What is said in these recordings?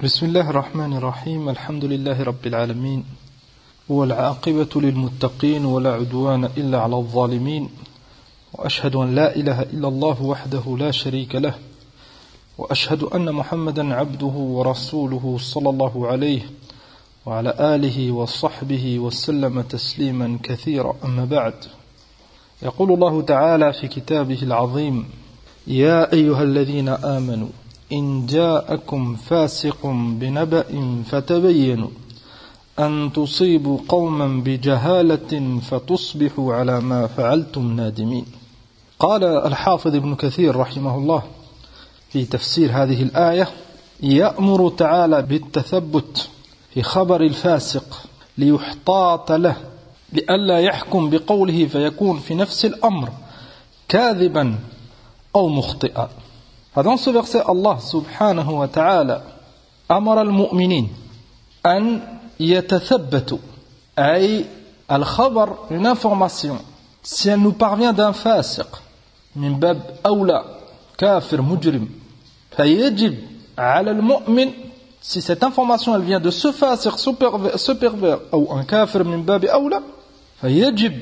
بسم الله الرحمن الرحيم الحمد لله رب العالمين والعاقبة للمتقين ولا عدوان إلا على الظالمين وأشهد أن لا إله إلا الله وحده لا شريك له وأشهد أن محمدا عبده ورسوله صلى الله عليه وعلى آله وصحبه وسلم تسليما كثيرا أما بعد يقول الله تعالى في كتابه العظيم يا أيها الذين آمنوا إن جاءكم فاسق بنبأ فتبينوا أن تصيبوا قوما بجهالة فتصبحوا على ما فعلتم نادمين. قال الحافظ ابن كثير رحمه الله في تفسير هذه الآية يأمر تعالى بالتثبت في خبر الفاسق ليحتاط له لئلا يحكم بقوله فيكون في نفس الأمر كاذبا أو مخطئا. Dans ce verset, Allah subhanahu wa ta'ala amara al-mu'minin an yatathabbatu, ay al-khabar, une information, si elle nous parvient d'un fasiq, min bab awla, kafir, mujrim, fayajib ala al-mu'min, si cette information elle vient de ce fasiq, ce pervers, ou un kafir min bab awla, fayajib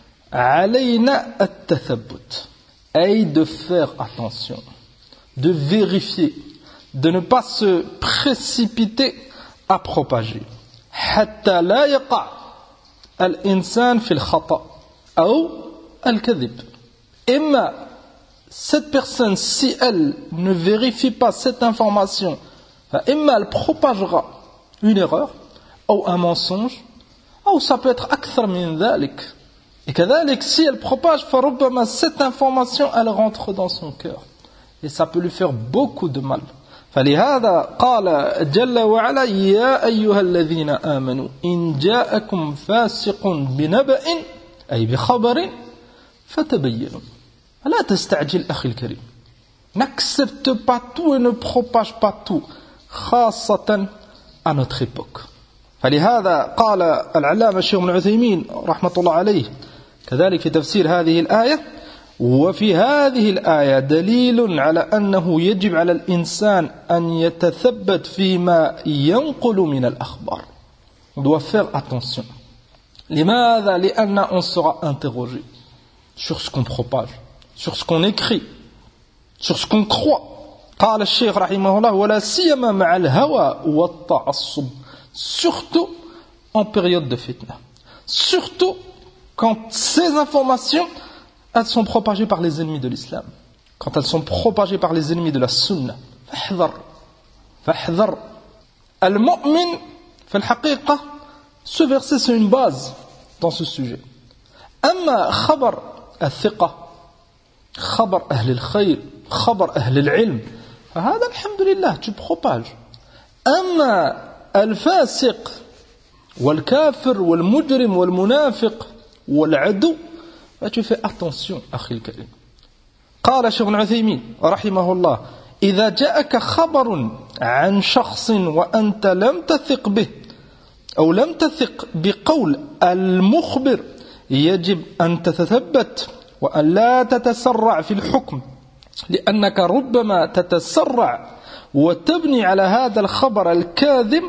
alayna at-tathabbut, ay de faire attention, de vérifier, de ne pas se précipiter à propager. حتى لا يقع الإنسان في الخطأ أو الكذب. Imma cette personne, si elle ne vérifie pas cette information, imma elle propagera une erreur ou un mensonge, ou ça peut être أكثر من ذلك. Et كذلك si elle propage, فربما cette information elle rentre dans son cœur. Et ça peut lui faire beaucoup de mal. فلهذا قال جل وعلا يا أيها الذين آمنوا إن جاءكم فاسق بنبأ أي بخبر فتبينوا. لا تستعجل أخي الكريم. N'accepte pas tout et ne propage pas tout, خاصة à notre époque. فلهذا قال العلامة الشيخ ابن عثيمين رحمة الله عليه كذلك في تفسير هذه الآية وفي هذه الآية دليل على أنه يجب على الإنسان أن يتثبت فيما ينقل من الأخبار. On doit faire attention. لماذا؟ لأن on sera interrogé sur ce qu'on propage, sur ce qu'on écrit, sur ce qu'on croit. قال الشيخ رحمه الله ولا سيما مع الهوى والتعصب. Surtout en période de fitna. Surtout quand ces informations elles sont propagées par les ennemis de l'islam, quand elles sont propagées par les ennemis de la sunna. فاحذر المؤمن في الحقيقة. Ce verset c'est une base dans ce sujet. أما خبر الثقة، خبر أهل الخير، خبر أهل العلم، فهذا الحمد لله tu propages. أما الفاسق والكافر والمجرم والمنافق والعدو، tu fais attention أخي الكريم. قال الشيخ ابن عثيمين رحمه الله إذا جاءك خبر عن شخص وأنت لم تثق به أو لم تثق بقول المخبر يجب أن تتثبت وأن لا تتسرع في الحكم، لأنك ربما تتسرع وتبني على هذا الخبر الكاذب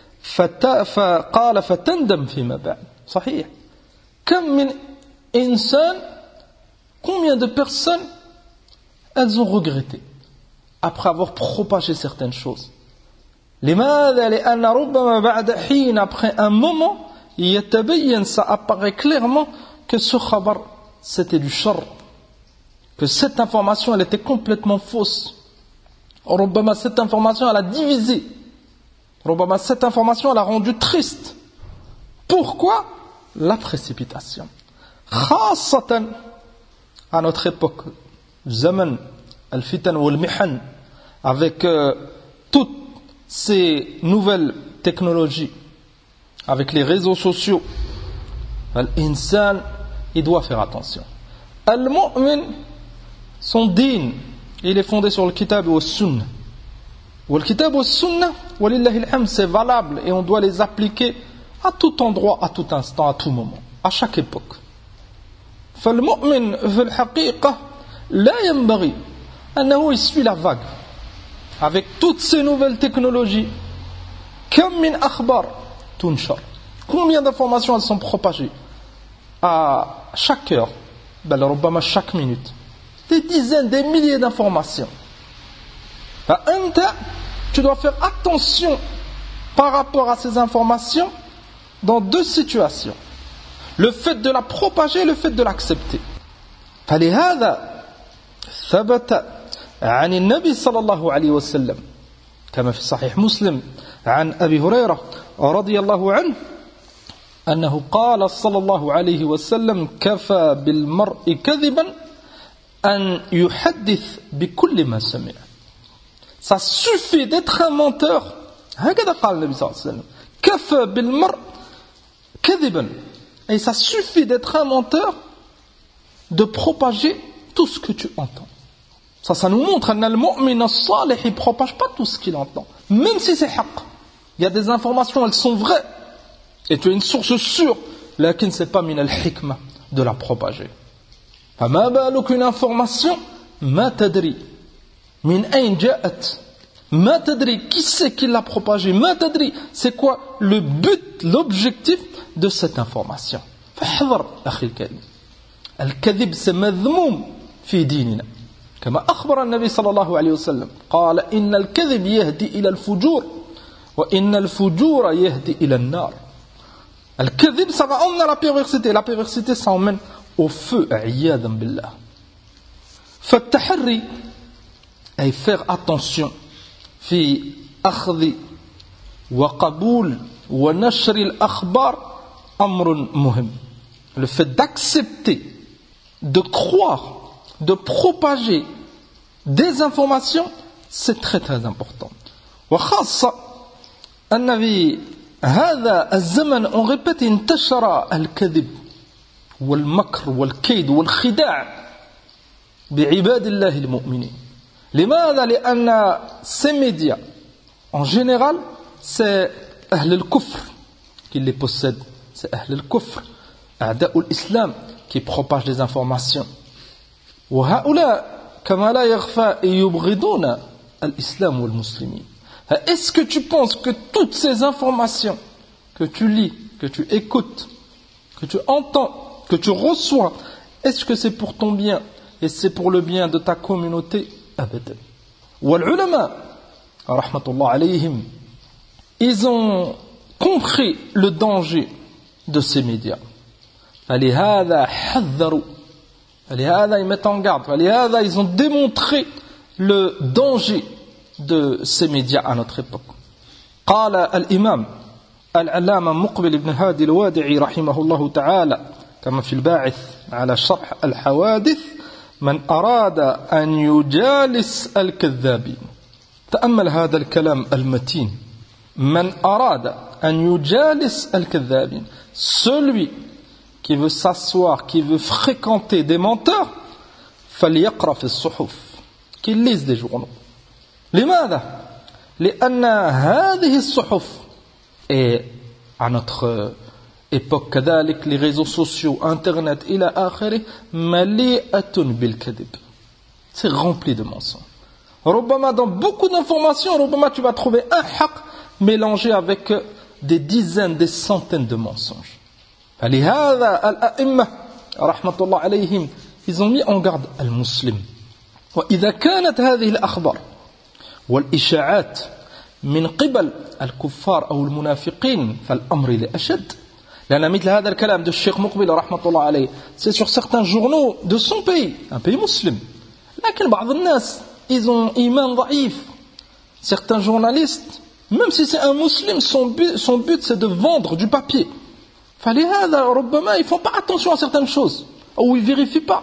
فقال فتندم فيما بعد. صحيح. كم من إنسان، combien de personnes elles ont regretté après avoir propagé certaines choses. لماذا؟ لأن ربما بعد حين, après un moment, يتبين, ça apparaît clairement que ce khabar c'était du shar, que cette information elle était complètement fausse. ربما cette information elle a divisé, ربما cette information elle a rendu triste. Pourquoi? La précipitation. خاصة à notre époque, zaman al-fitan wal-mihan, avec toutes ces nouvelles technologies, avec les réseaux sociaux, l'insan il doit faire attention. Al-mu'min, son din, il est fondé sur le kitab wa sunnah. Wa le-kitab wa sunnah, walillahi al-hamd, c'est valable et on doit les appliquer à tout endroit, à tout instant, à tout moment, à chaque époque. فالمؤمن في الحقيقة لا ينبغي أنه يسوي la vague avec toutes ces nouvelles technologies, كم من أخبار تنشر. Combien d'informations elles sont propagées à chaque heure, بل ربما chaque minute. Des dizaines, des milliers d'informations. فأنت, tu dois faire attention par rapport à ces informations dans deux situations. Le fait de la propager et le fait de l'accepter. فلهذا ثبت عن النبي صلى الله عليه وسلم كما في صحيح مسلم عن أبي هريرة رضي الله عنه أنه قال صلى الله عليه وسلم كفى بالمرء كذبا أن يحدث بكل ما سمع. Ça suffit d'être un menteur. هكذا قال النبي صلى الله عليه وسلم كفى بالمرء كذبا. Et ça suffit d'être un menteur, de propager tout ce que tu entends. Ça nous montre que le mu'min salih, il ne propage pas tout ce qu'il entend. Même si c'est haqq. Il y a des informations, elles sont vraies. Et tu as une source sûre. Mais ce n'est pas min al-hikmah de la propager. فما بالك une information, ما تدري من أين جاءت. ما تدري qui c'est qui l'a propagée. ما تدري c'est quoi le but, l'objectif de cette information. فاحذر أخي الكريم. الكذب c'est مذموم في ديننا. كما أخبر النبي صلى الله عليه وسلم قال إن الكذب يهدي إلى الفجور وإن الفجور يهدي إلى النار. الكذب ça va emmener à la perversité. La perversité ça emmène au feu. عياذا بالله. فالتحري أي faire attention في أخذ وقبول ونشر الأخبار أمر مهم. Le fait d'accepter, de croire, de propager des informations, c'est très très important. وخاصة أن في هذا الزمن on répète انتشر الكذب والمكر والكيد والخداع بعباد الله المؤمنين. لماذا؟ لأن ces médias en général c'est أهل الكفر qui les possèdent. C'est أهل الكفر أعداء الإسلام qui propagent des informations. وهؤلاء كما لا يخفى يبغضون الإسلام والمسلمين. Est-ce que tu penses que toutes ces informations que tu lis, que tu écoutes, que tu entends, que tu reçois, est-ce que c'est pour ton bien et c'est pour le bien de ta communauté? Abadan. والعلماء رحمة الله عليهم, ils ont compris le danger de ces médias. فلهذا حذروا, فلهذا ils mettent en garde, فلهذا ils ont démontré le danger de ces médias à notre époque. قال الإمام العلامة مقبل بن هادي الوادعي رحمه الله تعالى كما في الباعث على شرح الحوادث من أراد أن يجالس الكذابين. تأمل هذا الكلام المتين. من أراد أن يجالس الكذابين. Celui qui veut s'asseoir, qui veut fréquenter des menteurs, فليقرأ في الصحف, qu'il lise des journaux. لماذا؟ لأن هذه الصحف et à notre époque كذلك les réseaux sociaux, internet إلى آخره مليئة بالكذب. C'est rempli de mensonges. ربما dans beaucoup d'informations, ربما tu vas trouver un haq mélangé avec des dizaines, des centaines de mensonges. فلهذا الأئمة رحمة الله عليهم ils ont mis en garde المسلم. وإذا كانت هذه الأخبار والإشاعات من قبل الكفار أو المنافقين فالأمر لأشد. لأن مثل هذا الكلام de الشيخ مقبل رحمة الله عليه c'est sur certains journaux de son pays, un pays musulman. لكن بعض الناس ils ont إيمان ضعيف. Certains journalistes, même si c'est un musulman, son but c'est de vendre du papier. فلهذا ربما ils font pas attention à certaines choses, ou ils vérifient pas,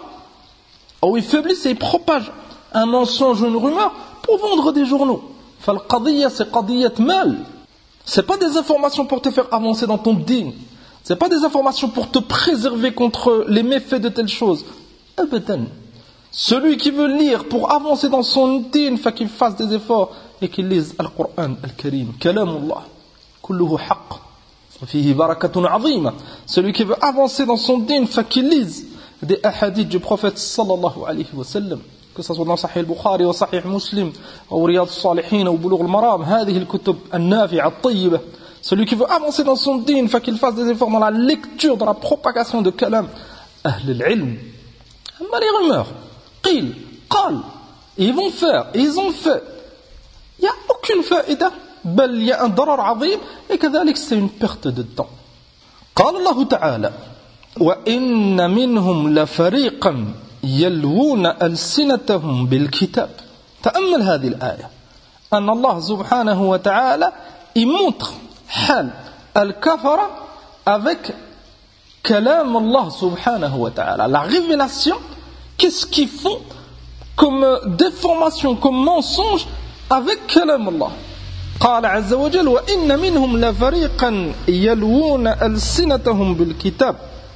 ou ils faiblissent et ils propagent un mensonge ou une rumeur pour vendre des journaux. فالقضية c'est قضية mal. C'est pas des informations pour te faire avancer dans ton dîn. C'est pas des informations pour te préserver contre les méfaits de telle chose. Abadan. Celui qui veut lire pour avancer dans son dîn, faut qu'il fasse des efforts et qu'il lise le Coran al-Karim, kalamullah, kulluhu haqq, fihi barakatun azima. Celui qui veut avancer dans son dîn, faut qu'il lise des hadiths du prophète sallallahu alayhi wa sallam. que ce soit dans Sahih al-Bukhari ou Sahih Muslim ou Riyad al-Salihin ou Bulugh al-Maram, هذه الكتب النافعة الطيبة. Celui qui veut avancer dans son dîn, faut qu'il fasse des efforts dans la lecture, dans la propagation de kalam ahl al-ilm. Amma les rumeurs, qil, qal, ils vont faire, ils ont fait. Il n'y a aucune faïda, bel il y a un darar azim, et كذلك c'est une perte de temps. قال الله تعالى وإن منهم لفريقا يلوون ألسنتهم بالكتاب. تأمل هذه الآية أن الله سبحانه وتعالى il montre حال الكفرة avec كلام الله سبحانه وتعالى, la révélation, qu'est-ce qu'ils font comme déformation, comme mensonge avec كلام الله. قال عز وجل وإن منهم لفريقا يلوون ألسنتهم بالكتاب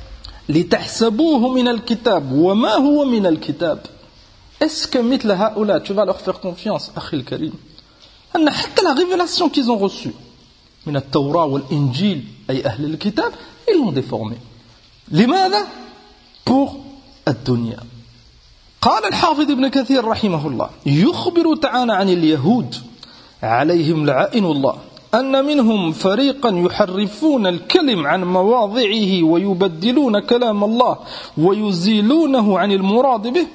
لتحسبوه من الكتاب وما هو من الكتاب. Est-ce que مثل هؤلاء tu vas leur faire confiance أخي الكريم أن حتى la révélation qu'ils ont reçue من التوراة والإنجيل أي أهل الكتاب ils l'ont déformé. لماذا؟ pour الدنيا. قال الحافظ ابن كثير رحمه الله يخبر تعالى عن اليهود عليهم لعائن الله أن منهم فريقا يحرفون الكلم عن مواضعه ويبدلون كلام الله ويزيلونه عن المراد به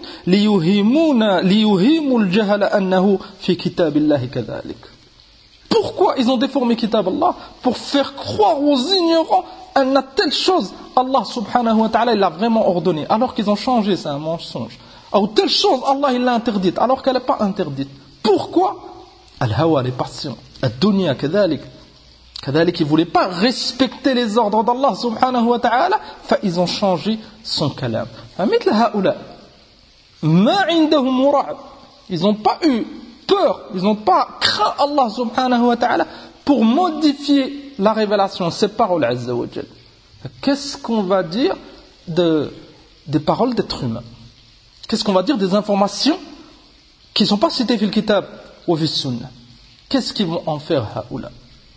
ليهيموا الجهل أنه في كتاب الله كذلك. Pourquoi ils ont déformé Kitab Allah? Pour faire croire aux ignorants أن telle chose Allah subhanahu wa ta'ala il l'a vraiment ordonné alors qu'ils ont changé, c'est un mensonge. Ou telle chose Allah il l'a interdite alors qu'elle n'est pas interdite. Pourquoi? Al-hawa, les passions. Ad-dunya, كذلك ils ne voulaient pas respecter les ordres d'Allah subhanahu wa ta'ala, ils ont changé son kalam. فمثل هؤلاء ما عندهم رعب, ils n'ont pas eu peur, ils n'ont pas craint Allah subhanahu wa ta'ala pour modifier la révélation, ses paroles azza wa jal. Qu'est-ce qu'on va dire des paroles d'êtres humains? Qu'est-ce qu'on va dire des informations qui ne sont pas citées dans le kitab ou dans la sunna? Qu'est-ce qu'ils vont en faire هؤلاء?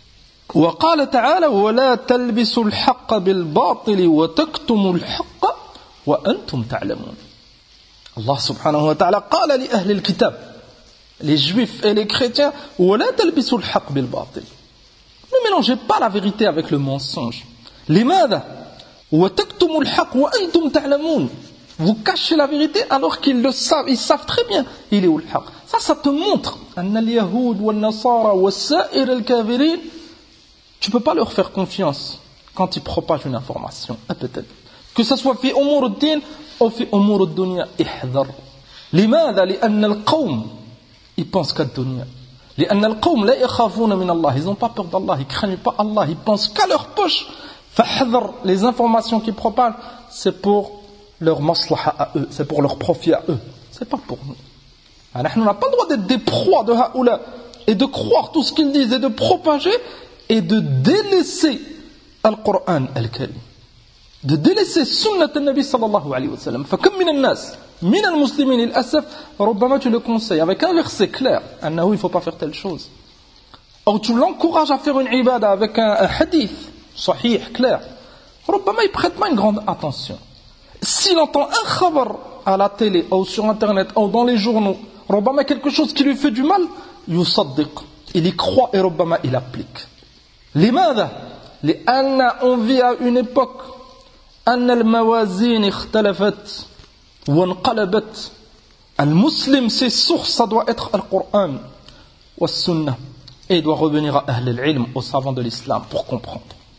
وقال تعالى ولا تلبسوا الحق بالباطل وتكتموا الحق وأنتم تعلمون. Allah subhanahu wa ta'ala قال لأهل الكتاب, les juifs et les chrétiens, ولا تلبسوا الحق بالباطل. Ne mélangez pas la vérité avec le mensonge. لماذا؟ وتكتموا الحق وأنتم تعلمون. Vous cachez la vérité alors qu'ils le savent, ils savent très bien il est où le haq. Ça te montre أن اليهود والنصارى والسائر الكافرين, tu peux pas leur faire confiance quand ils propagent une information. Peut-être que ce soit في أمور الدين أو في أمور الدنيا احذر. لماذا؟ لأن القوم ils pensent qu'à الدنيا. لأن القوم لا يخافون من الله, ils n'ont pas peur d'Allah, ils craignent pas Allah, ils pensent qu'à leur poche. فاحذر, les informations qu'ils propagent c'est pour leur maslaha à eux, c'est pour leur profit à eux, c'est pas pour nous. Alors, on n'a pas le droit d'être des proies de haoula et de croire tout ce qu'ils disent et de propager et de délaisser Al-Qur'an Al-Karim, de délaisser Sunnat al-Nabi sallallahu alayhi wa sallam. فكم من الناس من المسلمين للأسف ربما tu le conseilles avec un verset clair أنه il ne faut pas faire telle chose, ou tu l'encourages à faire une ibada avec un hadith sahih clair, ربما il prête pas une grande attention. S'il entend un khabar à la télé ou sur internet ou dans les journaux, ربما quelque chose qui lui fait du mal, يصدق, il y croit et ربما il applique. لماذا؟ لأن on vit à une époque أن الموازين اختلفت وانقلبت. المسلم ses sources ça doit être Al-Qur'an والسنة et il doit revenir à Ahl al-Ilm, aux savants de l'islam pour comprendre.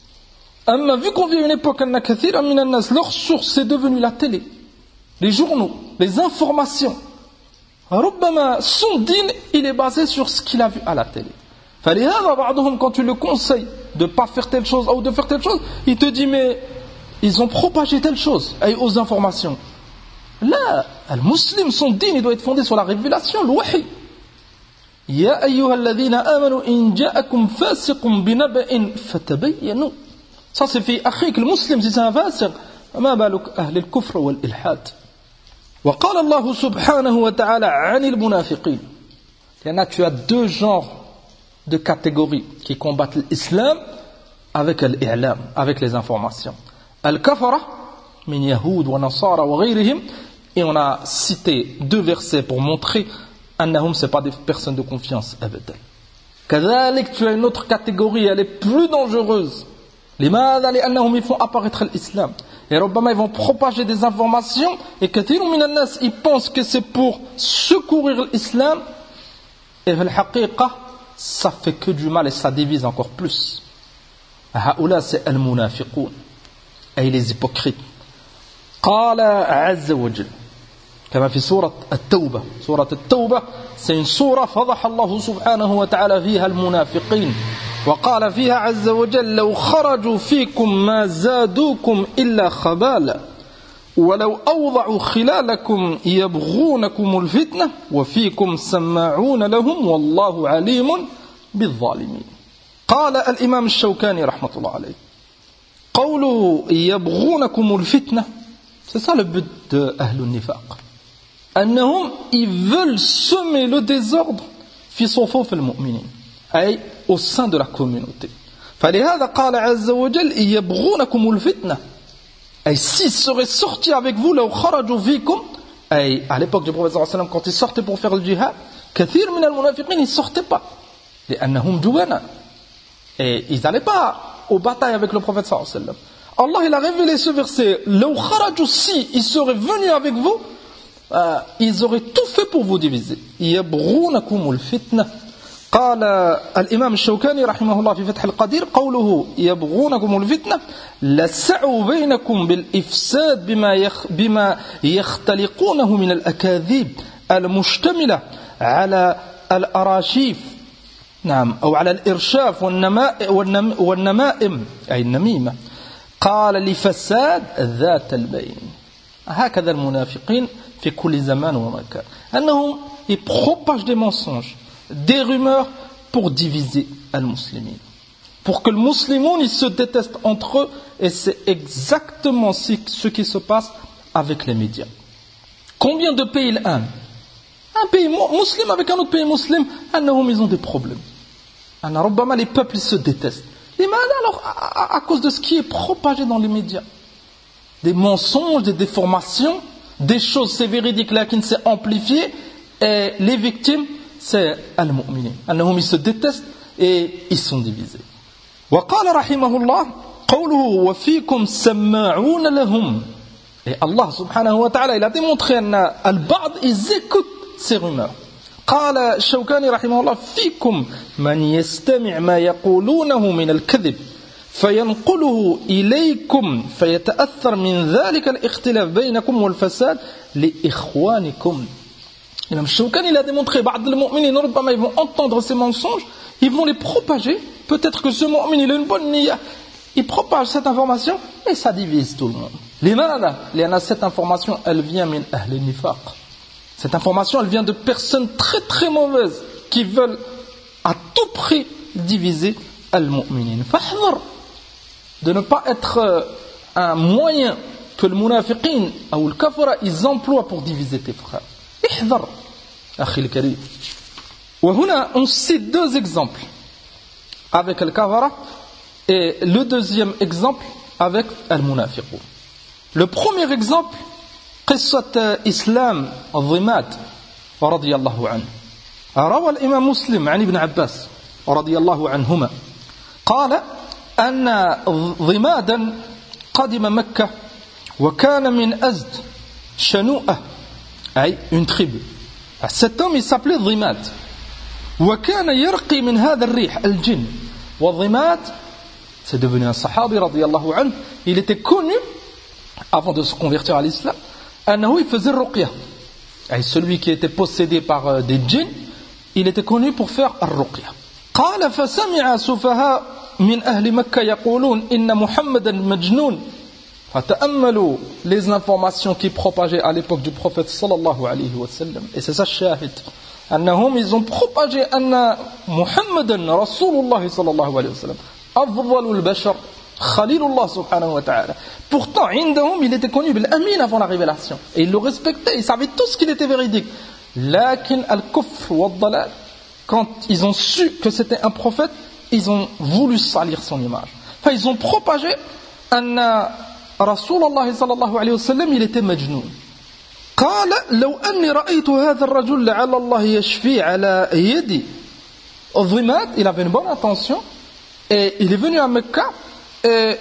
أما vu qu'on vit à une époque أن كثيرا من الناس leur source c'est devenu la télé, les journaux, les informations, ربما son dîn il est basé sur ce qu'il a vu à la télé. فلهذا بعضهم quand tu le conseilles de pas faire telle chose ou de faire telle chose, il te dit mais ils ont propagé telle chose et aux informations. Là, le musulman son dîn il doit être fondé sur la révélation, le wahy. يا أيها الذين آمنوا إن جاءكم فاسق بنبأ فتبينوا. Ça c'est fait أخيك المسلم si c'est un fasiq, ما بالك أهل الكفر والإلحاد. وقال الله سبحانه وتعالى عن المنافقين. Il y en a, tu as deux genres de catégories qui combattent l'islam avec l'i'lam, avec les informations. Al-kafara min yahoud wa nasara wa ghayrihim Et on a cité 2 versets pour montrer annahum, ce n'est pas des personnes de confiance. Abadan. Kadhalik, tu as une autre catégorie, elle est plus dangereuse. Limada li'annahum, ils font apparaître l'islam. Et Rabbama, ils vont propager des informations. Et kathirun min an-nas, ils pensent que c'est pour secourir l'islam. Et al-haqiqa, ça fait que du mal et ça divise encore plus. Haoula, c'est al-munafiqoun. Et les hypocrites. Qala azza wa jal. كما في سورة التوبة. سورة التوبة c'est une سورة فضح الله سبحانه وتعالى فيها المنافقين وقال فيها عز وجل لو خرجوا فيكم ما زادوكم إلا خبالا ولو أوضعوا خلالكم يبغونكم الفتنة وفيكم سماعون لهم والله عليم بالظالمين. قال الإمام الشوكاني رحمة الله عليه قوله يبغونكم الفتنة, c'est ça le but de أهل النفاق. أنهم ils veulent semer le désordre في صفوف المؤمنين أي au sein de la communauté. فلهذا قال عز وجل يبغونكم الفتنة أي s'ils seraient sortis avec vous لو خرجوا فيكم أي à l'époque du prophète صلى الله عليه وسلم quand ils sortaient pour faire le djihad كثير من المنافقين ils sortaient pas لأنهم جبناء et ils n'allaient pas aux batailles avec le prophète صلى الله عليه وسلم. Allah il a révélé ce verset لو خرجوا si ils seraient venus avec vous ils auraient tout fait pour vous diviser. يبغونكم الفتنة. قال الإمام الشوكاني رحمه الله في فتح القدير قوله يبغونكم الفتنة لسعوا بينكم بالإفساد بما يختلقونه من الأكاذيب المشتملة على الأراشيف نعم أو على الإرشاف والنمائم أي النميمة. قال لفساد ذات البين. هكذا المنافقين في كل زمان ومكان أنهم ils propagent des mensonges, des rumeurs pour diviser al-muslimin, pour que le musulman ils se détestent entre eux, et c'est exactement ce qui se passe avec les médias. Combien de pays il aiment? Un pays musulman avec un autre pays musulman, ils ont des problèmes. Les peuples ils se détestent. Alors, à cause de ce qui est propagé dans les médias, des mensonges, des déformations, des choses, c'est véridique là qui s'est amplifié, et les victimes, c'est al-mu'minin. Ils se détestent et ils sont divisés. وقال رحمه الله قوله وفيكم سماعون لهم. Et Allah subhanahu wa ta'ala, il a démontré al-ba'd, ils écoutent ces rumeurs. قال الشوكاني رحمه الله فيكم من يستمع ما يقولونه من الكذب فينقله إليكم فيتأثر من ذلك الاختلاف بينكم والفساد لإخوانكم. L'imam Shawkani il a démontré بعض المؤمنين ربما ils vont entendre ces mensonges, ils vont les propager. Peut-être que ce mu'min il a une bonne niya, il propage cette information et ça divise tout le monde. لماذا؟ لأن cette information elle vient من أهل النفاق. Cette information elle vient de personnes très très mauvaises qui veulent à tout prix diviser al-mu'minin. فاحذر de ne pas être un moyen que le munafiqin ou le kafara ils emploient pour diviser tes frères. احذر أخي الكريم. وهنا on cite 2 exemples avec le kafara et le deuxième exemple avec al-munafiqun. Le premier exemple قصة إسلام الضماد رضي الله عنه. روى الإمام مسلم عن ابن عباس رضي الله عنهما قال أن ضمادا قدم مكة وكان من أزد شنوءة أي une tribu. Cet homme il s'appelait ضماد وكان يرقي من هذا الريح الجن. وضماد c'est devenu un sahabi رضي الله عنه. Il était connu avant de se convertir à l'islam أنه il faisait الرقية. Celui qui était possédé par des djinns, il était connu pour faire الرقية. قال فسمع سفهاء من أهل مكة يقولون إن محمدا مجنون. فتأملوا les informations qui propageaient à l'époque du prophète sallallahu alayhi wa sallam. Et c'est ça shahid. أنهم ils ont propagé أن محمدا رسول الله صلى الله عليه وسلم أفضل البشر خليل الله سبحانه وتعالى. Pourtant, عندهم il était connu بالأمين avant la révélation. Et ils le respectaient, ils savaient tous qu'il était véridique. لكن الكفر والضلال, quand ils ont su que c'était un prophète, ils ont voulu salir son image. Enfin, ils ont propagé أن رسول الله صلى الله عليه وسلم il était majnoun. قال لو أني رأيت هذا الرجل لعل الله يشفي على يدي الضماد. Il avait une bonne intention et il est venu à Mecca et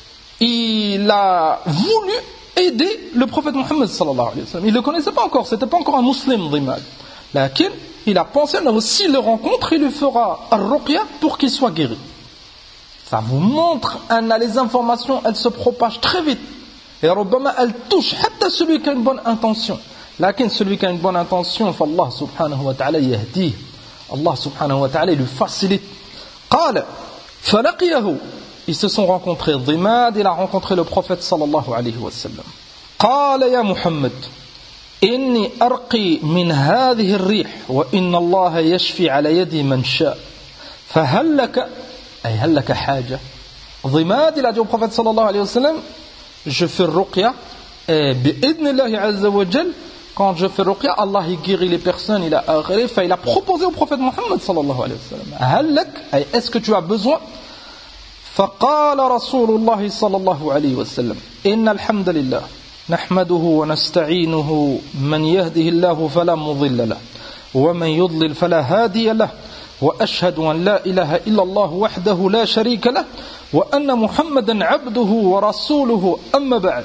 il a voulu aider le prophète Mohammed sallallahu alayhi wa sallam. Il ne le connaissait pas encore, c'était pas encore un musulman Dhimad. Lakin il a pensé, s'il le rencontre, il lui fera al-ruqya pour qu'il soit guéri. Ça vous montre, les informations, elles se propagent très vite. Et Rabbama, elles touchent, hatta celui qui a une bonne intention. Lakin celui qui a une bonne intention, Allah subhanahu wa ta'ala yahdih. Allah subhanahu wa ta'ala lui facilite. Qala, falaqiyahu. Ils se sont rencontrés. Dhimad, il a rencontré le prophète sallallahu alayhi wa sallam. Qala ya Muhammad, inni arqi min hadhihi ar-rih wa inna Allah yashfi ala yadi man sha. Fahal laka, ay hal laka haja. Dhimad, il a dit au prophète sallallahu alayhi wa sallam, je fais ruqya et bi'idnillahi azza wa jal, quand je fais ruqya, Allah il guérit les personnes, il a proposé au prophète Muhammad sallallahu alayhi wa sallam, hal lak, ay est-ce que tu as besoin? فقال رسول الله صلى الله عليه وسلم إن الحمد لله نحمده ونستعينه من يهده الله فلا مضل له ومن يضلل فلا هادي له وأشهد أن لا إله إلا الله وحده لا شريك له وأن محمدا عبده ورسوله أما بعد.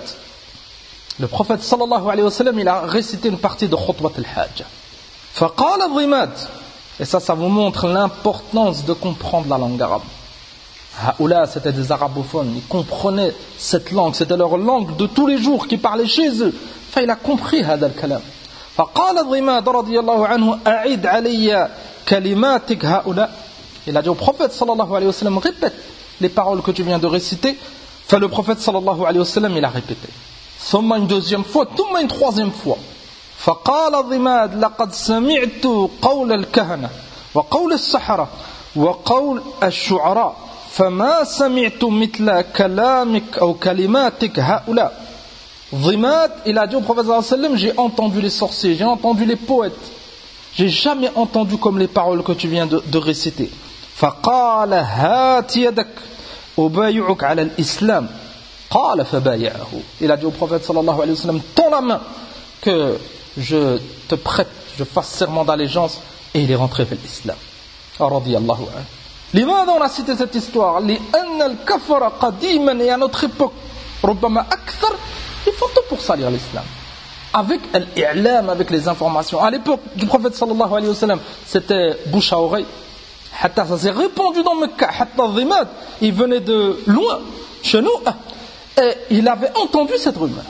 Le prophète sallallahu alayhi wa sallam, il a récité une partie de khutbat al-hajj. فقال الضماد, et ça vous montre l'importance de comprendre la langue arabe. Haoula, c'était des arabophones, ils comprenaient cette langue, c'était leur langue de tous les jours qui parlaient chez eux. Enfin, il a compris هذا الكلام. فقال الضماد رضي الله عنه أعيد علي كلماتك هؤلاء. Il a dit au prophète sallallahu alayhi wa sallam, répète les paroles que tu viens de réciter. Enfin, le prophète sallallahu alayhi wa sallam, il a répété. ثم une deuxième fois, ثم une troisième fois. فقال الضماد لقد سمعت قول الكهنة وقول السحرة وقول الشعراء فما سمعت مثل كلامك أو كلماتك هؤلاء. Dhimad, il a dit au prophète sallallahu alayhi wa sallam, j'ai entendu les sorciers, j'ai entendu les poètes, j'ai jamais entendu comme les paroles que tu viens de réciter. فقال هات يدك أبايعك على الإسلام. قال فبايعه. Il a dit au prophète sallallahu alayhi wa sallam, tends la main que je te prête, je fasse serment d'allégeance, et il est rentré vers l'islam. Radiyallahu anhu. لماذا on a cité cette histoire? لأن الكفر قديما, et à notre époque ربما أكثر, ils font tout pour salir l'islam avec l'i'lam, avec les informations. À l'époque du prophète sallallahu alayhi wa sallam, c'était bouche à oreille. Hatta ça s'est répandu dans Mecca. Hatta Dhimad, il venait de loin chez nous et il avait entendu cette rumeur.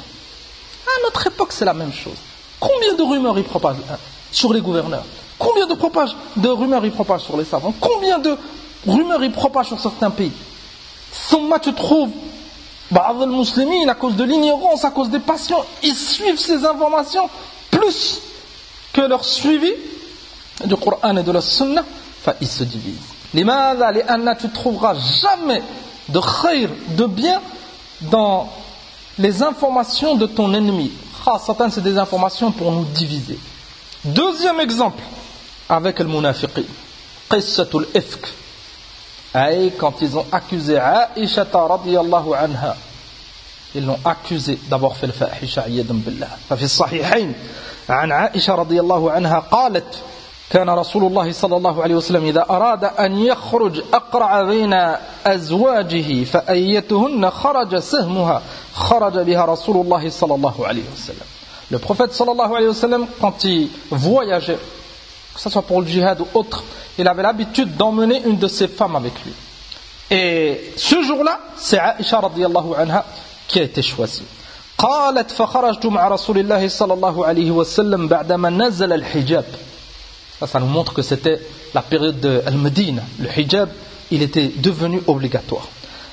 À notre époque, c'est la même chose. Combien de rumeurs il propage sur les gouverneurs? Combien de rumeurs il propage sur les savants? Combien de rumeurs il propage sur certains pays? Thumma, tu trouves Ba'ad al-Muslimin, à cause de l'ignorance, à cause des passions, ils suivent ces informations plus que leur suivi du Coran et de la Sunna. Enfin, ils se divisent. Limadha, li'anna, tu ne trouveras jamais de khayr, de bien dans les informations de ton ennemi. Khasatan, c'est des informations pour nous diviser. Deuxième exemple, avec le munafiqin, qissatul ifk. Et quand ils ont accusé Aïcha radiyallahu anha, ils l'ont accusé d'avoir fait le fahisha yadan billah. ففي الصحيحين عن عائشة رضي الله عنها قالت كان رسول الله صلى الله عليه وسلم إذا أراد أن يخرج أقرع بين أزواجه فأيتهن خرج سهمها خرج بها رسول الله صلى الله عليه وسلم. Le prophète sallallahu alayhi wa sallam, quand il voyageait, que ce soit pour le djihad ou autre, il avait l'habitude d'emmener une de ses femmes avec lui. Et ce jour-là, c'est Aïcha radiyallahu anha qui a été choisie. قالت فخرجت مع رسول الله صلى الله عليه وسلم بعدما نزل الحجاب. Ça nous montre que c'était la période de Al-Medina. Le hijab, il était devenu obligatoire.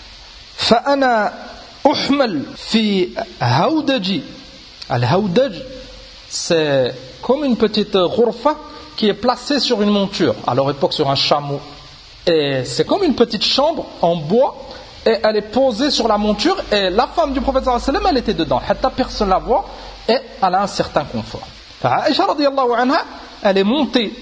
فأنا أحمل في هودجي. Al-Hawdaj, c'est comme une petite ghurfa qui est placée sur une monture, à leur époque sur un chameau. Et c'est comme une petite chambre en bois, et elle est posée sur la monture, et la femme du prophète sallallahu alayhi wa sallam, elle était dedans. Hatta personne la voit, et elle a un certain confort. Aïcha radiyallahu anha, elle est montée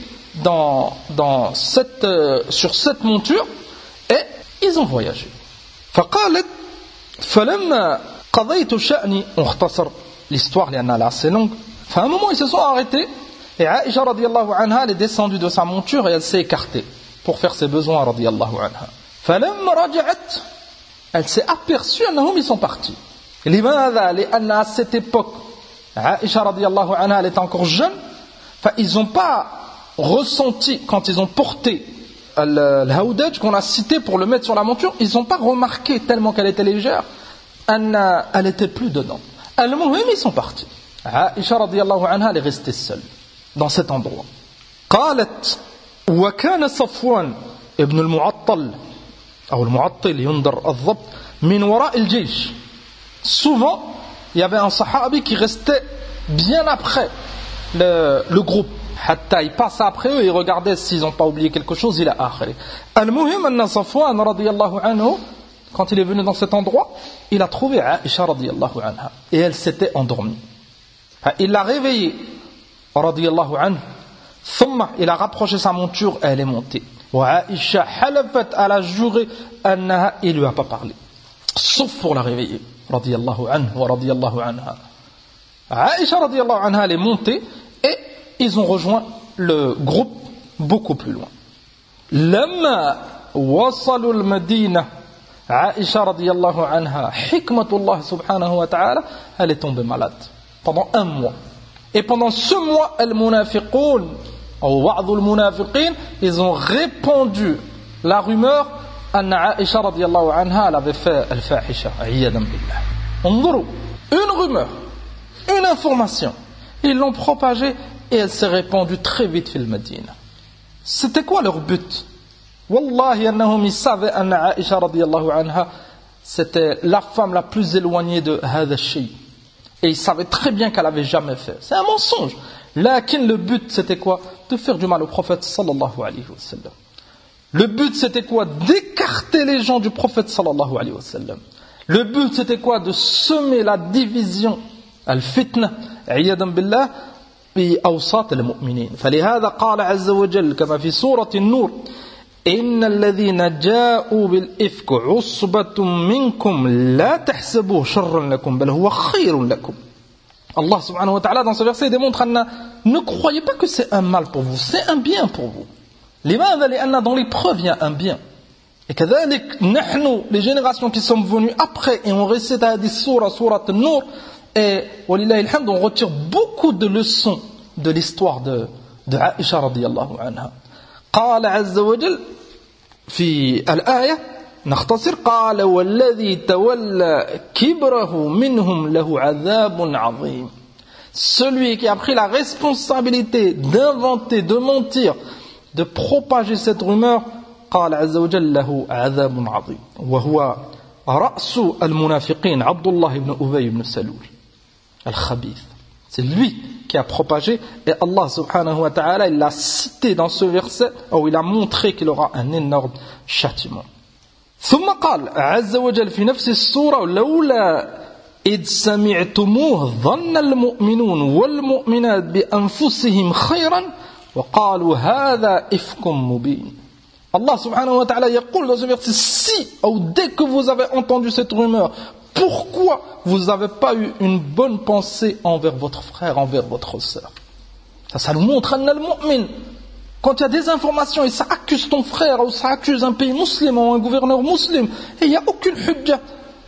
sur cette monture, et ils ont voyagé. فقالت فلما قضيت شأني اختصر. L'histoire, elle est assez longue. À un moment, ils se sont arrêtés et Aïcha radiyallahu anha elle est descendue de sa monture et elle s'est écartée pour faire ses besoins radiyallahu anha. فلما رجعت elle s'est aperçue أنهم ils sont partis. لماذا؟ لأن à cette époque Aïcha radiyallahu anha elle était encore jeune. Ils n'ont pas ressenti quand ils ont porté le haoudaj qu'on a cité pour le mettre sur la monture, ils n'ont pas remarqué tellement qu'elle était légère, elle n'était plus dedans. Al-Muhim, ils sont partis. Aïcha radiyallahu anha elle est restée seule dans cet endroit. قالت وكان صفوان ابن المعطل أو المعطل ينظر الضبط من وراء الجيش. Souvent, il y avait un sahabi qui restait bien après le groupe. حتى il passe après eux et il regardait s'ils n'ont pas oublié quelque chose, il a akhiri. Al-Muhim anna Safwan radiyallahu anhu, quand il est venu dans cet endroit, il a trouvé Aïcha radiyallahu anha et elle s'était endormie. Il l'a réveillée radiyallahu anhu. ثم il a rapproché sa monture et elle est montée. وعائشة حلفت à la juré أنها il lui a pas parlé sauf pour la réveiller radiyallahu anhu wa radiyallahu anha. Aïcha radiyallahu anha elle est montée et ils ont rejoint le groupe beaucoup plus loin. لما وصلوا المدينة Aïcha radiyallahu anha hikmatullah subhanahu wa ta'ala elle est tombée malade pendant un mois. Et pendant ce mois, al-munafiqoun, ou ba'd al-munafiqin, ils ont répandu la rumeur qu'Aïcha Aïcha radiyallahu anha elle avait fait al-fahisha, iyadan billah. Enzuru, une rumeur, une information, ils l'ont propagée et elle s'est répandue très vite fil Madina. C'était quoi leur but? Wallahi annahum ils savaient Aïcha radiyallahu anha c'était la femme la plus éloignée de hadha shay. Et ils savaient très bien qu'elle n'avait jamais fait. C'est un mensonge. Lakin le but c'était quoi? De faire du mal au prophète sallallahu alayhi wa sallam. Le but c'était quoi? D'écarter les gens du prophète sallallahu alayhi wa sallam. Le but c'était quoi? De semer la division, al-fitna, iyadan billah, في أوساط المؤمنين. فلهذا قال عز وجل كما في سورة النور إن الذين جاءوا بالإفك عصبة منكم لا تحسبوه شرا لكم بل هو خير لكم. Allah subhanahu wa ta'ala dans ce verset démontre ne croyez pas que c'est un mal pour vous, c'est un bien pour vous. لماذا؟ لأن dans l'épreuve il y a un bien. Et كذلك نحن les générations qui sont venues après et on récite à des sourates An-Nur et walillahi alhamd on retire beaucoup de leçons de l'histoire de Aïcha radiyallahu anha. قال عز وجل في الآية نختصر قال والذي تولى كبره منهم له عذاب عظيم. Celui qui a pris la responsabilité d'inventer, de mentir, de propager cette rumeur قال عز وجل له عذاب عظيم وهو رأس المنافقين عبد الله بن أبي بن سلول الخبيث. C'est lui qui a propagé et Allah subhanahu wa ta'ala il l'a cité dans ce verset où il a montré qu'il aura un énorme châtiment. ثم قال عز وجل في نفس السورة لولا إذ سمعتموه ظن المؤمنون والمؤمنات بأنفسهم خيرا وقالوا هذا إفك مبين. Allah subhanahu wa ta'ala يقول dans ce verset si ou dès que vous avez entendu cette rumeur, pourquoi vous n'avez pas eu une bonne pensée envers votre frère, envers votre sœur? Ça nous montre al-mu'min. Quand il y a des informations et ça accuse ton frère ou ça accuse un pays musulman ou un gouverneur musulman et il n'y a aucune hujja,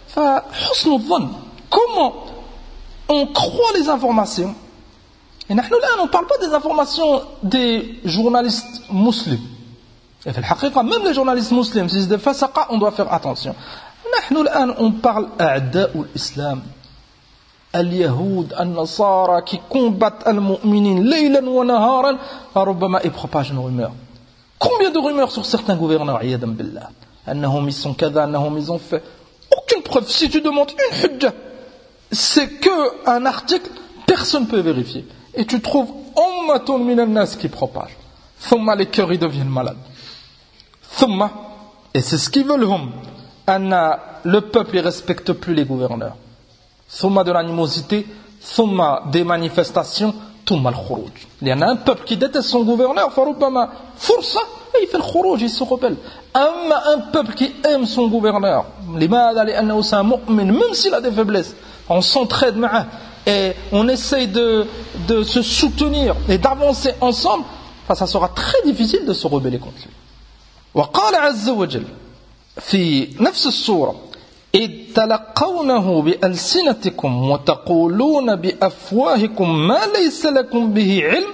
comment on croit les informations? Et nous là, on ne parle pas des informations des journalistes musulmans. Et même les journalistes musulmans, si c'est des fasaqa, on doit faire attention. نحن الآن on parle أعداء الإسلام اليهود النصارى qui combattent المؤمنين ليلا ونهارا ربما ils propagent une rumeur. Combien de rumeurs sur certains gouverneurs عياذا بالله أنهم ils sont كذا أنهم ils ont fait aucune preuve. Si tu demandes une hujja c'est que un article personne ne peut vérifier et tu trouves ummatun min an-nas qui propage. ثم les cœurs ils deviennent malades. ثم et c'est ce qu'ils veulent le peuple ne respecte plus les gouverneurs. Thumma de l'animosité, thumma des manifestations, thumma al-khuruj. Il y en a un peuple qui déteste son gouverneur, farubama força, et il fait le khuruj, il se rebelle. Un peuple qui aime son gouverneur, limada li'annahu c'est un mu'min, même s'il a des faiblesses, on s'entraide ma'a, et on essaye de se soutenir et d'avancer ensemble, ça sera très difficile de se rebeller contre lui. وقال عز وجل في نفس السورة إذ تلقونه بألسنتكم وتقولون بأفواهكم ما ليس لكم به علم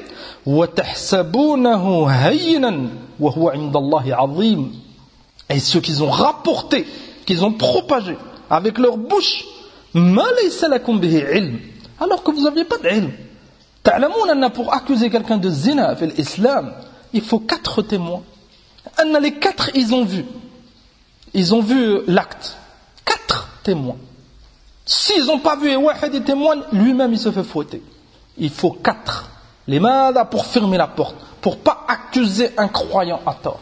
وتحسبونه هينا وهو عند الله عظيم. Et ceux qu'ils ont rapporté, qu'ils ont propagé avec leur bouche, ما ليس لكم به علم, alors que vous n'aviez pas d'ilm. تعلمون أن pour accuser quelqu'un de zina في l'islam, il faut 4 témoins. Les 4, ils ont vu l'acte. 4 témoins. S'ils n'ont pas vu et Wahid il témoigne, lui-même il se fait fouetter. Il faut 4. Les madas pour fermer la porte, pour pas accuser un croyant à tort.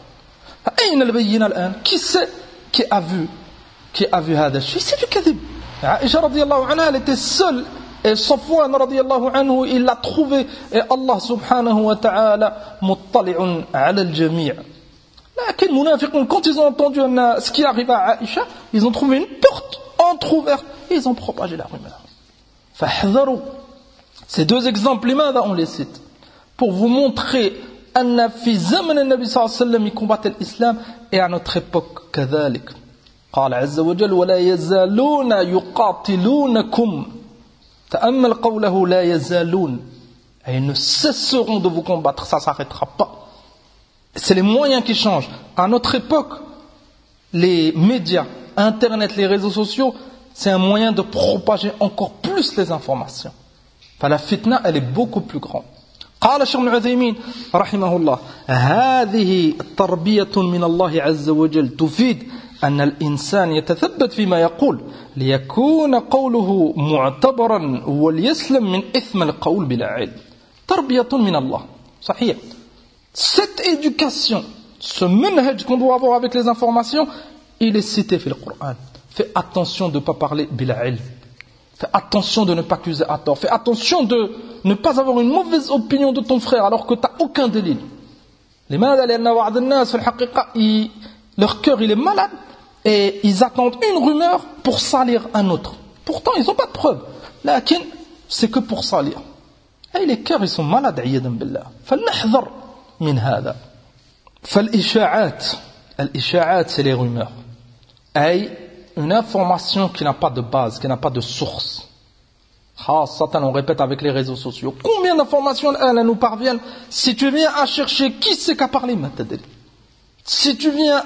Qui c'est qui a vu هذا الشيء? C'est du kadhib. Aïcha radiyallahu anha, elle était seule, et Safwan radiyallahu anhu, il l'a trouvé, et Allah subhanahu wa ta'ala muttali'un ala al-jami'. Les munafiqun, quand ils ont entendu ce qui arrive à Aïcha, ils ont trouvé une porte entrouverte et ils ont propagé la rumeur. Fahdharu. Ces 2 exemples, on les cite pour vous montrer أن في زمن النبي صلى الله عليه وسلم combattait l'islam, et à notre époque كذلك. قال عز وجل ولا يزالون يقاتلونكم. تأمل قوله لا يزالون. Et ils ne cesseront de vous combattre, ça ne s'arrêtera pas. C'est les moyens qui changent. À notre époque, les médias, Internet, les réseaux sociaux, c'est un moyen de propager encore plus les informations. Enfin, la fitna, elle est beaucoup plus grande. قال الشيخ ابن عثيمين رحمه الله هذه تربية من الله عز وجل تفيد أن الإنسان يتثبت فيما يقول ليكون قوله معتبرا وليسلم من إثم القول بلا علم. تربية من الله. صحيح. Cette éducation, ce manhaj qu'on doit avoir avec les informations, il est cité dans le Coran. Fais attention de ne pas parler bila ilm. Fais attention de ne pas accuser à tort. Fais attention de ne pas avoir une mauvaise opinion de ton frère alors que tu n'as aucun délit. Leur cœur il est malade et ils attendent une rumeur pour salir un autre. Pourtant ils n'ont pas de preuve. Lakin c'est que pour salir. Et les cœurs ils sont malades. فلنحذر من هذا. فالإشاعات c'est les rumeurs. أي une information qui n'a pas de base, qui n'a pas de source. Satan, on répète avec les réseaux sociaux. Combien d'informations elles nous parviennent? Si tu viens à chercher qui c'est qui a parlé, si tu viens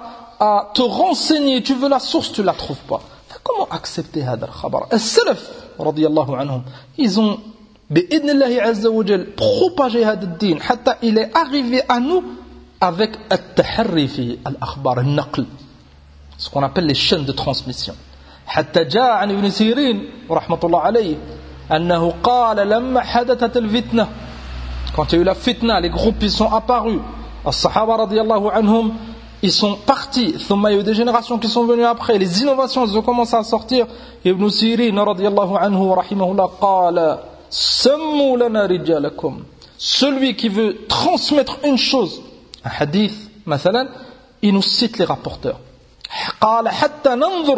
à te renseigner, tu veux la source, tu ne la trouves pas. Comment accepter هذا الخبر? السلف رضي الله عنهم, ils ont بإذن الله عز وجل propagé هذا الدين حتى il est arrivé à nous avec التحري في الأخبار, النقل, ce qu'on appelle les chaînes de transmission. حتى جاء عن ابن سيرين رحمة الله عليه أنه قال لما حدثت الفتنة, quand il y a eu la fitna, les groupes ils sont apparus, الصحابة رضي الله عنهم ils sont partis, ثم il y a eu des générations qui sont venues après, les innovations elles ont commencé à sortir. Ibn Sirin رضي الله عنه رحمه الله قال سموا لنا رجالكم, celui qui veut transmettre une chose, un hadith مثلا, il nous cite les rapporteurs. قال حتى ننظر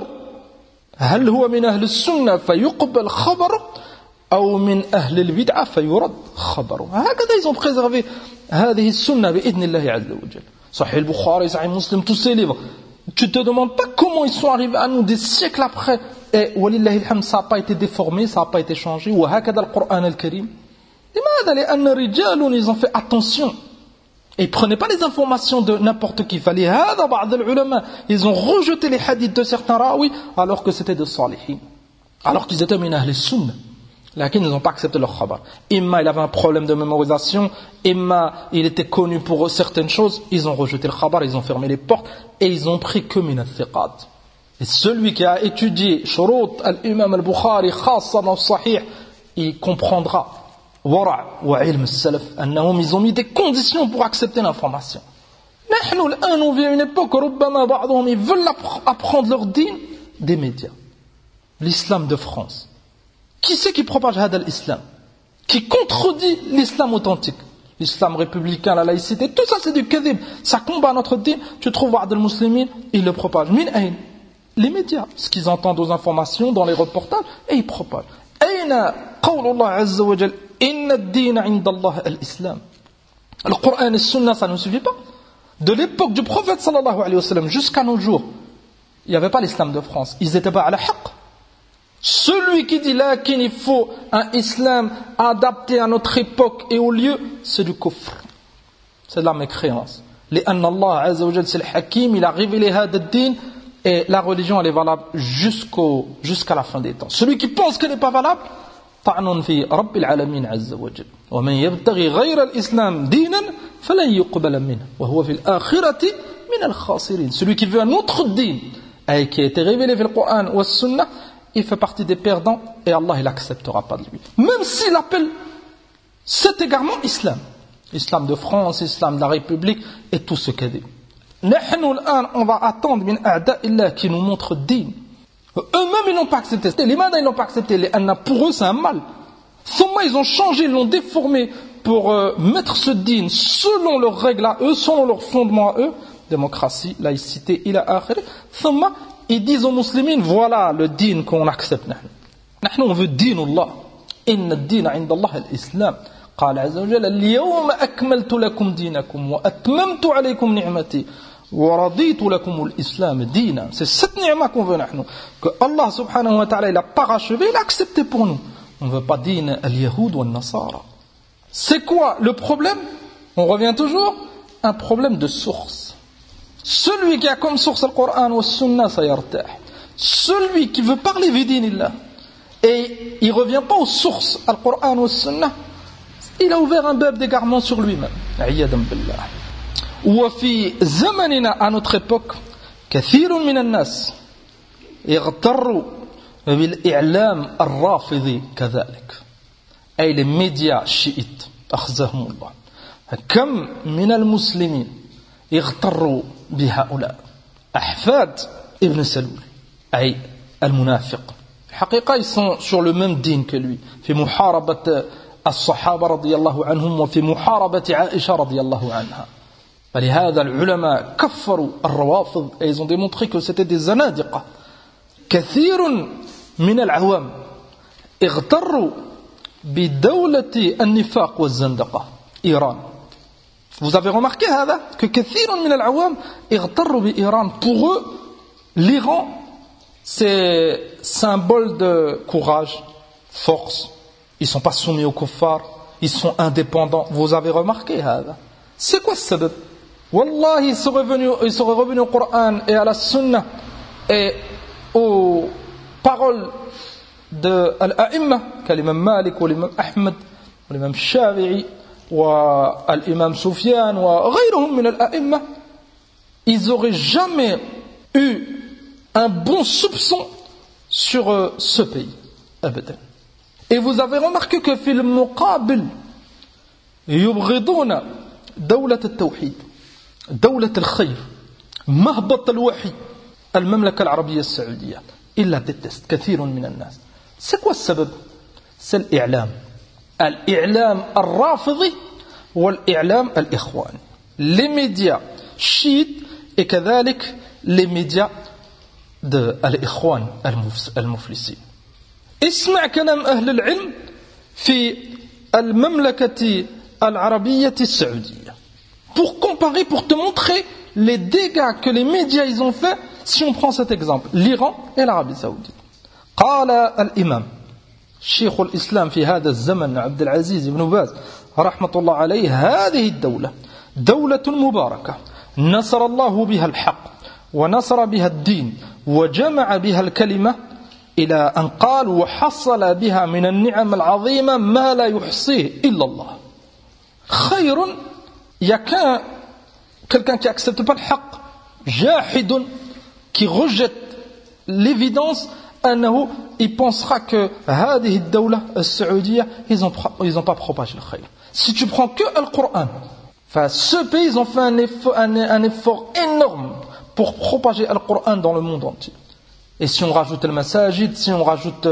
هل هو من أهل السنة فيقبل خبره أو من أهل البدعة فيرد خبره. هكذا ils ont préservé هذه السنة بإذن الله عز وجل. صحيح البخاري, صحيح مسلم, tous ces livres. Tu te demandes pas comment ils sont arrivés à nous des siècles après. Et ولله الحمد, ça n'a pas été déformé, ça n'a pas été changé. وهكذا القرآن الكريم. لماذا؟ لأن الرجال ils ont fait attention. Et ils ne prenaient pas les informations de n'importe qui. Ils ont rejeté les hadiths de certains rawi alors que c'était de salihin. Alors qu'ils étaient min ahl sunnah. Lakin ils n'ont pas accepté leur khabar. Imma il avait un problème de mémorisation, imma il était connu pour certaines choses. Ils ont rejeté le khabar, ils ont fermé les portes et ils ont pris que min al-thiqat. Et celui qui a étudié shurut al-imam al-Bukhari khassa dans le sahih, il comprendra ورع وعلم السلف أنهم ils ont mis des conditions pour accepter l'information. نحن الآن on vit à une époque ربما بعضهم ils veulent apprendre leur dîn des médias. L'islam de France. Qui c'est qui propage هذا الإسلام? Qui contredit l'islam authentique? L'islam républicain, la laïcité, tout ça c'est du kadhib. Ça combat notre dîn. Tu trouves بعض المسلمين, ils le propagent. من أين? Les médias. Ce qu'ils entendent aux informations dans les reportages et ils propagent. أين قول الله عز وجل إن الدين عند الله الإسلام. Le Coran et la Sunna, ça ne suffit pas. De l'époque du prophète sallallahu alayhi wa sallam jusqu'à nos jours, il n'y avait pas l'islam de France. Ils n'étaient pas à la haqq. Celui qui dit là qu'il faut un islam adapté à notre époque et au lieu, c'est du kufr. C'est de la mécréance. لأن الله عز وجل c'est le hakim, il a révélé هذا الدين et la religion elle est valable jusqu'à la fin des temps. Celui qui pense qu'elle n'est pas valable, طعن في رب العالمين عز وجل. ومن يبتغي غير الإسلام دينا فلن يقبل منه وهو في الآخرة من الخاسرين. Celui qui veut un autre din et qui a été révélé dans le Coran ou la Sunna, il fait partie des perdants et Allah il acceptera pas de lui. Même s'il appelle cet égarement islam. Islam de France, islam de la République et tout ce qu'il dit. On va attendre min a'da illah qui nous montre din. Eux-mêmes ils n'ont pas accepté. Les mandas ils n'ont pas accepté. Les anna pour eux c'est un mal. Thumma ils ont changé, ils l'ont déformé pour mettre ce din selon leurs règles à eux, selon leurs fondements à eux. Démocratie, laïcité, ila akhir. Thumma ils disent aux musulmans voilà le din qu'on accepte. Nous on veut din Allah. Inna ad-din 'inda Allah al-Islam. قال عز وجل اليوم أكملت لكم دينكم وأتممت عليكم نعمتي ورضيت لكم الإسلام دينا. C'est cette ni'ma qu'on veut نحن. Que Allah subhanahu wa ta'ala il a parachevé, il a accepté pour nous. On ne veut pas din al-Yahoud ou al-Nasara. C'est quoi le problème? On revient toujours un problème de source. Celui qui a comme source le Coran ou le Sunna, ça yartah. Celui qui veut parler bidinillah et il ne revient pas aux sources, le Coran ou le Sunna, il a ouvert un bab d'égarement sur lui-même. Aïyadam billah. وفي زمننا à notre époque كثير من الناس يغتروا بالإعلام الرافضي كذلك أي les médias chiites أخزاهم الله كم من المسلمين يغتروا بهؤلاء أحفاد ابن سلول أي المنافق الحقيقة ils sont sur le même din que lui في محاربة الصحابة رضي الله عنهم وفي محاربة عائشة رضي الله عنها. فلهذا العلماء كفروا الروافض et ils ont démontré que c'était des zanadiqa. كثير من العوام اغتروا بدولة النفاق والزندقة إيران. Vous avez remarqué هذا que كثير من العوام اغتروا بإيران. Pour eux, l'Iran c'est symbole de courage, force. Ils ne sont pas soumis aux kuffars, ils sont indépendants. Vous avez remarqué ça? C'est quoi ce sabab? Wallah, ils seraient revenus au Coran et à la Sunna et aux paroles de l'A'imma, l'imam Malik ou l'imam Ahmed ou l'imam Shafi'i ou l'imam Soufiane ou غيرهم من الأئمة. Ils n'auraient jamais eu un bon soupçon sur ce pays. Abadan. Et vous avez remarqué que في المقابل يبغضون دولة التوحيد دولة الخير مهبط الوحي المملكة العربية السعودية إلا déteste كثير من الناس. C'est quoi السبب? C'est الإعلام الرافضي والإعلام الإخواني. Les médias chiites et كذلك les médias de الإخوان المفلسين. اسمع كلام أهل العلم في المملكة العربية السعودية. Pour comparer, pour te montrer les dégâts que les médias ils ont fait, si on prend cet exemple, l'Iran et l'Arabie Saoudite. قال الإمام شيخ الإسلام في هذا الزمن عبد العزيز بن باز رحمة الله عليه هذه الدولة دولة مباركة نصر الله بها الحق ونصر بها الدين وجمع بها الكلمة إلى أن قال وحصل بها من النعم العظيمة ما لا يحصيه إلا الله. خير il y a quelqu'un qui accepte pas le haqq جاحد qui rejette l'évidence أنه il pensera que هذه الدولة السعودية ils ont pas propagé le khayr. Si tu prends que le Coran, enfin ce pays ils ont fait un effort énorme pour propager le Coran dans le monde entier. Et si on rajoute le masajid, si on rajoute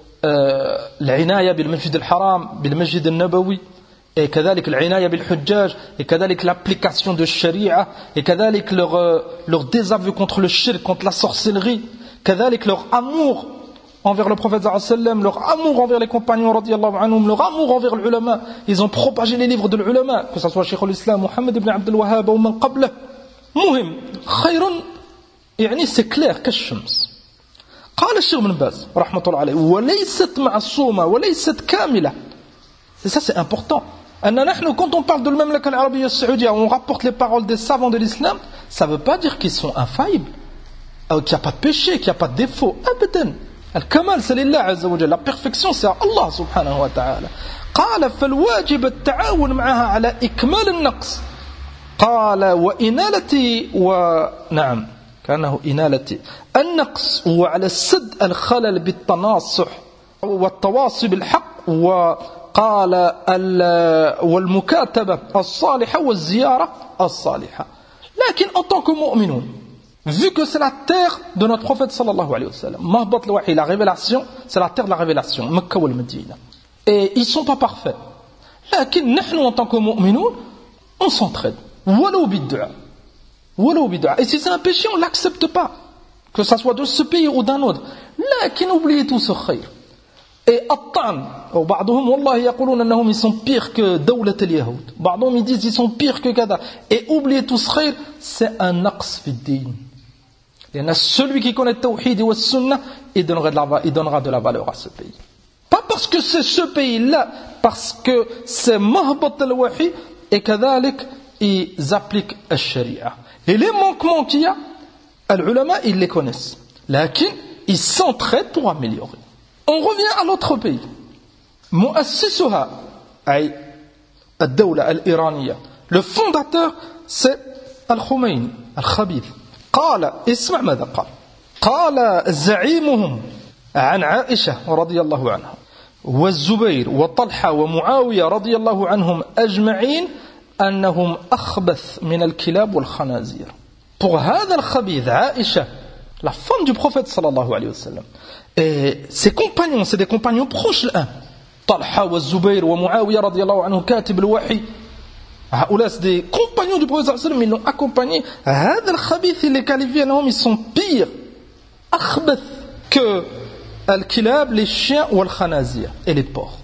l'inaya bil masjid al-haram, bil masjid al-nabawi, et كذلك العناية بالحجاج, et كذلك l'application de sharia, et كذلك leur désaveu contre le shirk, contre la sorcellerie, كذلك leur amour envers le prophète sallallahu alayhi wa sallam, leur amour envers les compagnons radiyallahu anhum, leur amour envers l'ulama. Ils ont propagé les livres de l'ulama, que ce soit Cheikh al-Islam, Mohammed ibn Abdel Wahhab ou man qablah. Muhim, khayrun, يعني c'est clair كالشمس. قال الشيخ ابن باز رحمة الله عليه وليست معصومة وليست كاملة. Et ça c'est important. Quand on parle de l'Mamlaka al-Arabiyya al-Saoudia, on rapporte les paroles des savants de l'islam, ça ne veut pas dire qu'ils sont infaillibles, qu'il n'y a pas de péché, qu'il n'y a pas de défaut. Abadan. Al-Kamal, c'est lillah azza wa jalla. La perfection, c'est à Allah subhanahu wa ta'ala. قال فالواجب التعاون معها على إكمال النقص. قال وإنالة ونعم كأنه إنالة النقص وعلى السد الخلل بالتناصح والتواصي بالحق وقال والمكاتبة الصالحة والزيارة الصالحة. لكن en tant que mu'minun, vu que c'est la terre de notre prophète sallallahu alayhi wa sallam, mahbat al-wahi, la révélation, c'est la terre de la révélation, Mecca ou al-Medina, et ils ne sont pas parfaits. لكن نحن en tant que mu'minun, on s'entraide. ولو بالدعاء. Et si c'est un péché, on ne l'accepte pas, que ça soit de ce pays ou d'un autre. لكن oubliez tout ce khayr. Et الطعن, وبعضهم والله يقولون أنهم ils sont pires que دولة اليهود. بعضهم ils disent ils sont pires que كذا. Et oubliez tout ce khayr, c'est un naqs fi din. لأن celui qui connaît le tawhid et le sunnah, il donnera de la valeur à ce pays. Pas parce que c'est ce pays-là, parce que c'est mahbat al-wahi et كذلك ils appliquent la sharia. Et les manquements qu'il y a, les ulama, ils les connaissent. Lakin, ils s'entraident pour améliorer. On revient à l'autre pays. Mu'assisuha, ay al-dawla al-iraniya. Le fondateur, c'est Al-Khomeini, Al-Khabith. قال اسمع ماذا قال. قال زعيمهم عن عائشة رضي الله عنها والزبير وطلحة ومعاوية رضي الله عنهم أجمعين أنهم أخبث من الكلاب والخنازير. Pour هذا الخبيث عائشة, la femme du prophète sallallahu alayhi wa sallam, et ses compagnons, c'est des compagnons proches l'un. طلحة والزبير ومعاوية رضي الله عنه كاتب الوحي. هؤلاء c'est des compagnons du prophète sallallahu alayhi wa sallam, ils l'ont accompagné. هذا الخبيث il les qualifie أنهم ils sont pires, أخبث que الكلاب, les chiens ou الخنازير et les porcs.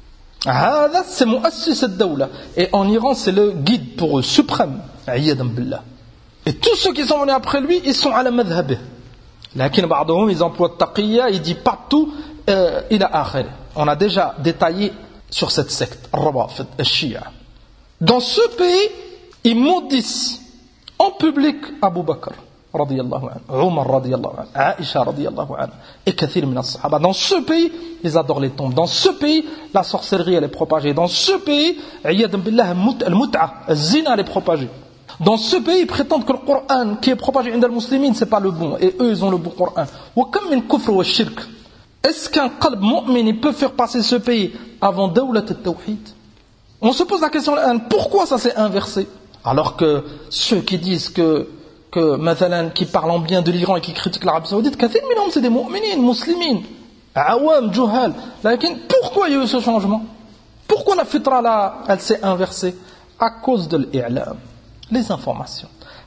هذا c'est مؤسس الدولة. Et en Iran c'est le guide pour eux suprême. عياذا بالله. Et tous ceux qui sont venus après lui, ils sont à la madhhabih. لكن بعضهم ils emploient taqiyya, ils disent partout إلى آخره. On a déjà détaillé sur cette secte, Rawafid, Shia. Dans ce pays, ils maudissent en public Abu Bakr radiyallahu anhu, Omar radiyallahu anhu, Aisha radiyallahu anhu, et kathir min as-sahaba. Dans ce pays, ils adorent les tombes. Dans ce pays, la sorcellerie elle est propagée. Dans ce pays, iyad billah al-mut'a, al-zina elle est propagée. Dans ce pays, ils prétendent que le Coran qui est propagé عند المسلمين c'est pas le bon, et eux ils ont le bon Coran. وكم من كفر والشرك. Est-ce qu'un qalb mu'min il peut faire passer ce pays avant dawlat al-tawhid? On se pose la question pourquoi ça s'est inversé? Alors que ceux qui disent que مثلا qui parlent en bien de l'Iran et qui critiquent l'Arabie Saoudite, كثير منهم c'est des mu'minin, muslimin, awam, juhal. Lakin pourquoi il y a eu ce changement? Pourquoi la fitra là, elle s'est inversée? À cause de l'I'lam, les informations.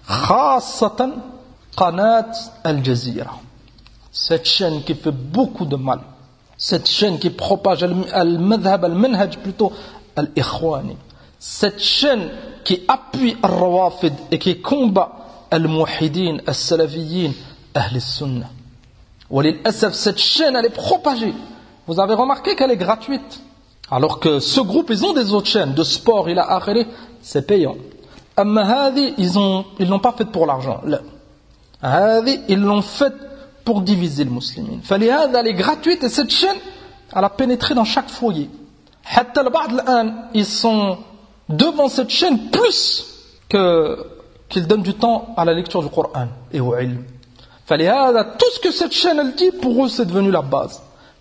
خاصة قناة الجزيرة. Cette chaîne qui fait beaucoup de mal. Cette chaîne qui propage al-madhhab, al-manhaj plutôt, al-ikhwani. Cette chaîne qui appuie al-rawafid et qui combat al-muwahhidin, al-salafiyin, ahl al-sunnah. Walil-asaf, cette chaîne elle est propagée. Vous avez remarqué qu'elle est gratuite. Alors que ce groupe, ils ont des autres chaînes de sport, il a akhiré, c'est payant. Amma hadi, ils l'ont pas fait pour l'argent. Là. Hadi, ils l'ont fait pour diviser les musulmans. فلهذا elle est gratuite et cette chaîne elle a pénétré dans chaque foyer. حتى البعض الآن ils sont devant cette chaîne plus qu'ils donnent du temps à la lecture du Coran et au ilm. فلهذا tout ce que cette chaîne elle dit pour eux c'est devenu la base.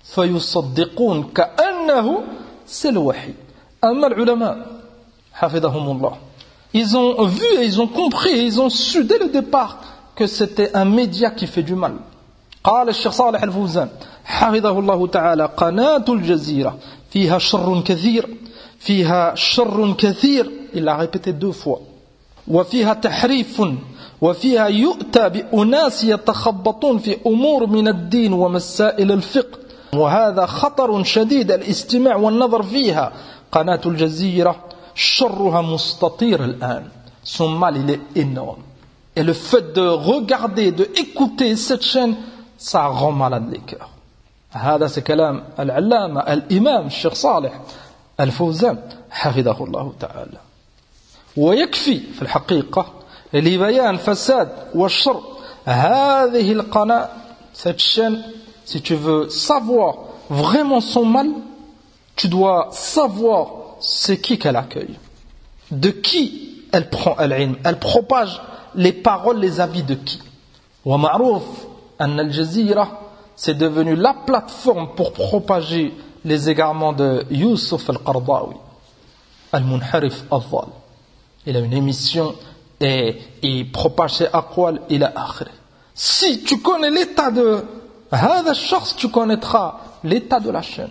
فيصدقون كأنه c'est le wahi. أما العلماء حفظهم الله ils ont vu et ils ont compris et ils ont su dès le départ que c'était un média qui fait du mal. قال الشيخ صالح الفوزان حفظه الله تعالى قناة الجزيرة فيها شر كثير فيها شر كثير il l'a répété 2 fois وفيها تحريف وفيها يؤتى بأناس يتخبطون في أمور من الدين ومسائل الفقه وهذا خطر شديد الاستماع والنظر فيها قناة الجزيرة شرها مستطير الآن. Son mal il est énorme. Et le fait de regarder, de écouter cette chaîne, ça rend malade les cœurs. هذا c'est كلام العلامة الإمام الشيخ صالح الفوزان حفظه الله تعالى. ويكفي في الحقيقة لبيان فساد والشر هذه القناة, cette chaîne, si tu veux savoir vraiment son mal, tu dois savoir c'est qui qu'elle accueille, de qui elle prend al-ilm, elle propage les paroles, les avis de qui. ومعروف أن الجزيرة c'est devenu la plateforme pour propager les égarements de Youssouf al-Qaradawi, al-Munharif al-Dhal. Il a une émission et il propage ses aqwal ila akhir. Si tu connais l'état de هذا الشخص, tu connaîtras l'état de la chaîne.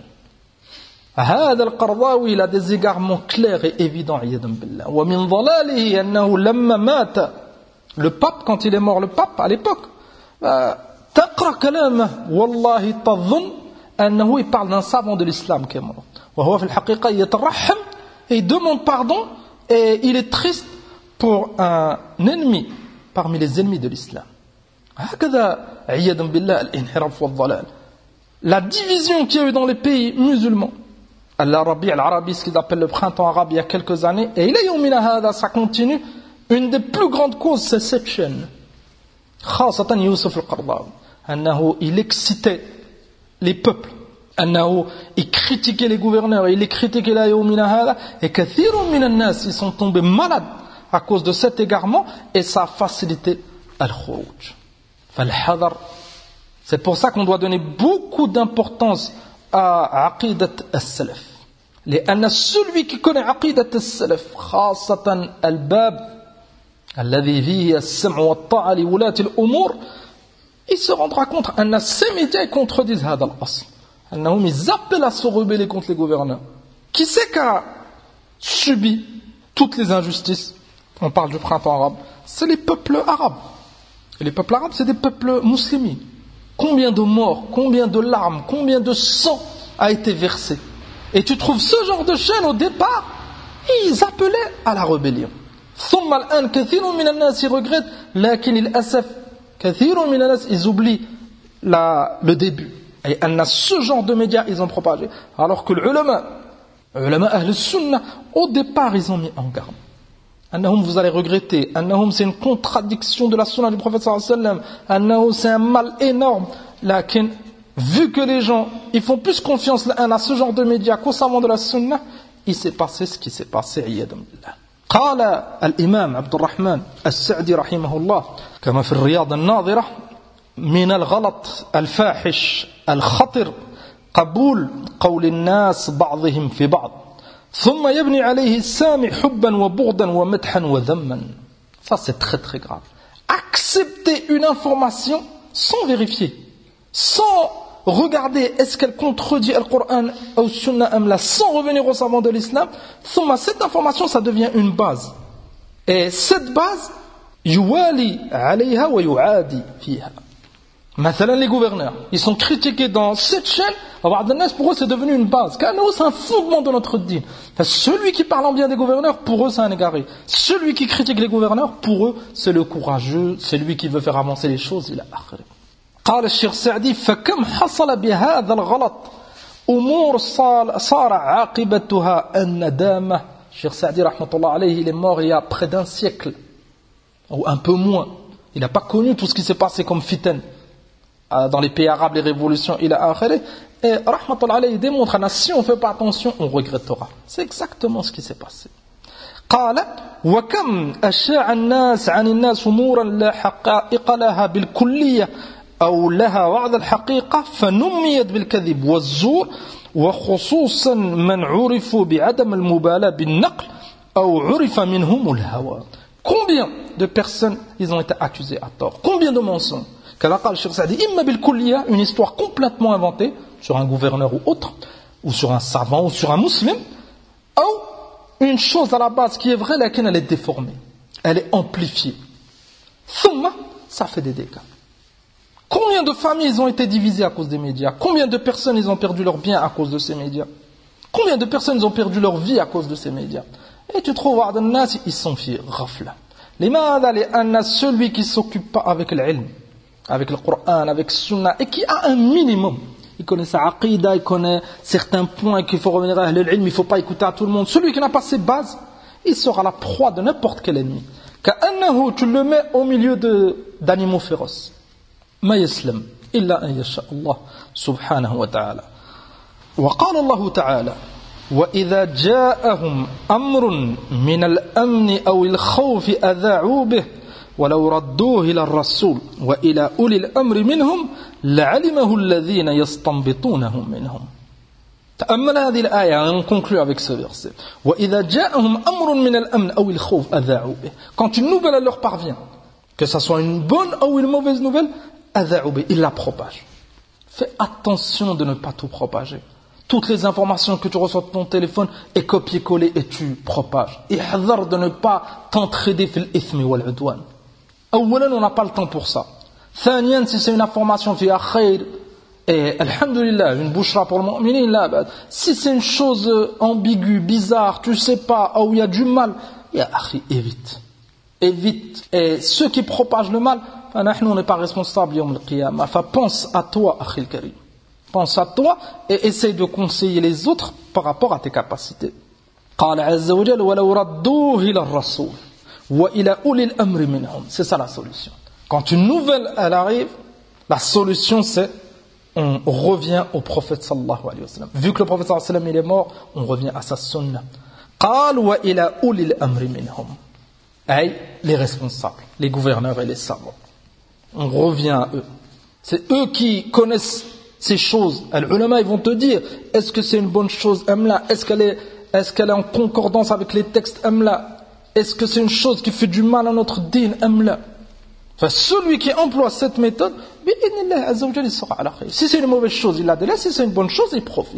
هذا القرضاوي il a des égarements clairs et évidents عياذا بالله. ومن ضلاله أنه لما مات le pape, quand il est mort le pape à l'époque, تقرأ كلامه والله تظن أنه il parle d'un savant de l'islam qui est mort. وهو في الحقيقة يترحم et il demande pardon et il est triste pour un ennemi parmi les ennemis de l'islam. هكذا عياذا بالله الانحراف والضلال. La division qu'il y a eu dans les pays musulmans, l'Arabie, ce qu'ils appellent le printemps arabe il y a quelques années, et il a ça continue. Une des plus grandes causes, c'est cette chaîne. خاصة يوسف القرضاوي أنه il excitait les peuples, أنه il critiquait les gouverneurs, il les critiquait إلى يومنا هذا, et كثير من الناس ils sont tombés malades à cause de cet égarement, et ça a facilité al-khuruj. فالحذر. C'est pour ça qu'on doit donner beaucoup d'importance à aqidat as-salaf. لأن celui qui connaît aqidat as-salaf, خاصة الباب الذي فيه السمع والطاعة لولاة الأمور, il se rendra compte أن ces médias contredisent هذا الأصل, أنهم ils appellent à se rebeller contre les gouverneurs. Qui c'est qui a subi toutes les injustices? On parle du printemps arabe, c'est les peuples arabes. Et les peuples arabes, c'est des peuples musulmans. Combien de morts, combien de larmes, combien de sang a été versé. Et tu trouves ce genre de chaîne au départ, ils appelaient à la rébellion. ثم الآن كثير من الناس regrettent, لكن للأسف كثير من الناس ils oublient le début. Et ce genre de médias ils ont propagé. Alors que les ulama ahl sunnah, au départ ils ont mis en garde. أنهم vous allez regretter, أنهم c'est une contradiction de la sunna du prophète sallallahu alayhi wa sallam, أنهم c'est un mal énorme. لكن vu que les gens ils font plus confiance à ce genre de médias qu'aux savants de la sunna, il s'est passé ce qui s'est passé عياذا بالله. قال الإمام عبد الرحمن السعدي رحمه الله كما في الرياض الناظرة: من الغلط الفاحش الخطر قبول قول الناس بعضهم في بعض ثم يبني عليه السامع حبا وبغضا ومدحا وذما. Ça c'est très très grave. Accepter une information sans vérifier, sans regarder est-ce qu'elle contredit le Coran ou le Sunna amla, sans revenir aux savants de l'islam. Cette information ça devient une base, et cette base yuwali alayha wa yuadi fiha. مثلا les gouverneurs, ils sont critiqués dans cette chaîne. Pour eux c'est devenu une base, car nous c'est un fondement de notre dîn. Celui qui parle en bien des gouverneurs, pour eux c'est un égaré. Celui qui critique les gouverneurs, pour eux c'est le courageux, c'est lui qui veut faire avancer les choses. Il a akhir. قال الشيخ سعدي: فكم حصل بهذا الغلط أمور صار عاقبتها الندامة. الشيخ سعدي رحمة الله عليه, il est mort il y a près d'un siècle ou un peu moins. Il n'a pas connu tout ce qui s'est passé comme fitan dans les pays arabes, les révolutions, il a akhir. Et rahmatullah alayhi démontre que si on ne fait pas attention, on regrettera. C'est exactement ce qui s'est passé. قال: وكم أشاع الناس عن الناس أمورا لا حقائق لها بالكلية أو لها بعض الحقيقة فنميت بالكذب والزور, وخصوصا من عرفوا بعدم المبالاة بالنقل أو عرف منهم الهوى. Combien de personnes ils ont été accusés à tort? Combien de mensonges? كما قال الشيخ سعدي: إما بالكلية, une histoire complètement inventée sur un gouverneur ou autre, ou sur un savant ou sur un musulman, ou une chose à la base qui est vraie, laquelle elle est déformée, elle est amplifiée. ثم ça fait des dégâts. Combien Combien de familles ils ont été divisées à cause des médias? Combien de personnes ils ont perdu leur bien à cause de ces médias? Combien de personnes ils ont perdu leur vie à cause de ces médias? Et tu trouves ils sont fiers, ghafla. لماذا؟ لأن celui qui s'occupe pas avec l'ilm, avec le Coran, avec Sunna, et qui a un minimum, il connaît sa aqida, il connaît certains points qu'il faut revenir à l'ilm, il ne faut pas écouter à tout le monde. Celui qui n'a pas ces bases, il sera la proie de n'importe quel ennemi. كأنه tu le mets au milieu d'animaux féroces. ما يسلم إلا أن يشاء الله سبحانه وتعالى. وقال الله تعالى: وإذا جاءهم أمر من الأمن أو الخوف أذاعوا به ولو ردوه إلى الرسول وإلى أولي الأمر منهم لعلمه الذين يستنبطونه منهم. تأمل هذه الآية, on conclut avec ce verset. وإذا جاءهم أمر من الأمن أو الخوف أذاعوا به. Quand une nouvelle leur parvient, que ça soit une bonne ou une mauvaise nouvelle, أذاعوا به, ils la propagent. Fais attention de ne pas tout propager. Toutes les informations que tu reçois de ton téléphone est copié-collé et tu propages. احذر de ne pas t'entraider في الإثم والعدوان. أولا, on n'a pas le temps pour ça. ثانيا, si c'est une information فيها خير, et alhamdulillah, une bouchra pour le mu'minin, là, si c'est une chose ambiguë, bizarre, tu sais pas, où il y a du mal, ya akhi, évite. Évite. Et ceux qui propagent le mal, on n'est pas responsable yawm al-qiyamah. Pense à toi, akhi al-karim. Pense à toi et essaye de conseiller les autres par rapport à tes capacités. قال عز وجل ولو ردوه إلى الرسول وإلى أولي الأمر منهم. C'est ça la solution. Quand une nouvelle elle arrive, la solution c'est on revient au prophète sallallahu alayhi wa sallam. Vu que le prophète sallallahu alayhi wa sallam il est mort, on revient à sa sunna. قال وإلى أولي الأمر منهم. Ay, les responsables, les gouverneurs et les savants. On revient à eux. C'est eux qui connaissent ces choses. Les ulama ils vont te dire est-ce que c'est une bonne chose amla, est-ce qu'elle est en concordance avec les textes amla, est-ce que c'est une chose qui fait du mal à notre din amla. Enfin, celui qui emploie cette méthode, il sera à la khayr. Si c'est une mauvaise chose il la délaisse, si c'est une bonne chose il profite.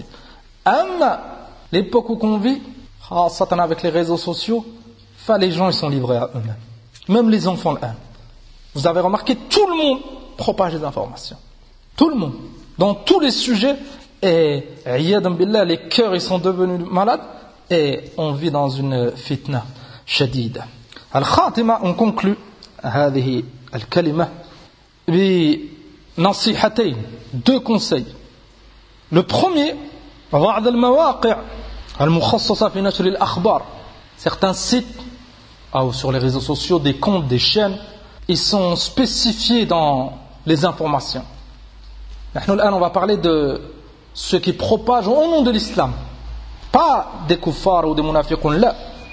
L'époque où on vit, Satan avec les réseaux sociaux, les gens ils sont livrés à eux-mêmes, même les enfants là. Vous avez remarqué, tout le monde propage des informations, tout le monde dans tous les sujets, et les cœurs ils sont devenus malades et on vit dans une fitna shadida. Al-Khatima, on conclut هذه الكلمة بنصيحتين, deux conseils. Le premier, بعض المواقع المخصصة في نشر الأخبار. Certains sites ou sur les réseaux sociaux, des comptes, des chaînes, ils sont spécifiés dans les informations. On va parler de ceux qui propagent au nom de l'islam, pas des kuffars ou des munafiqun, là.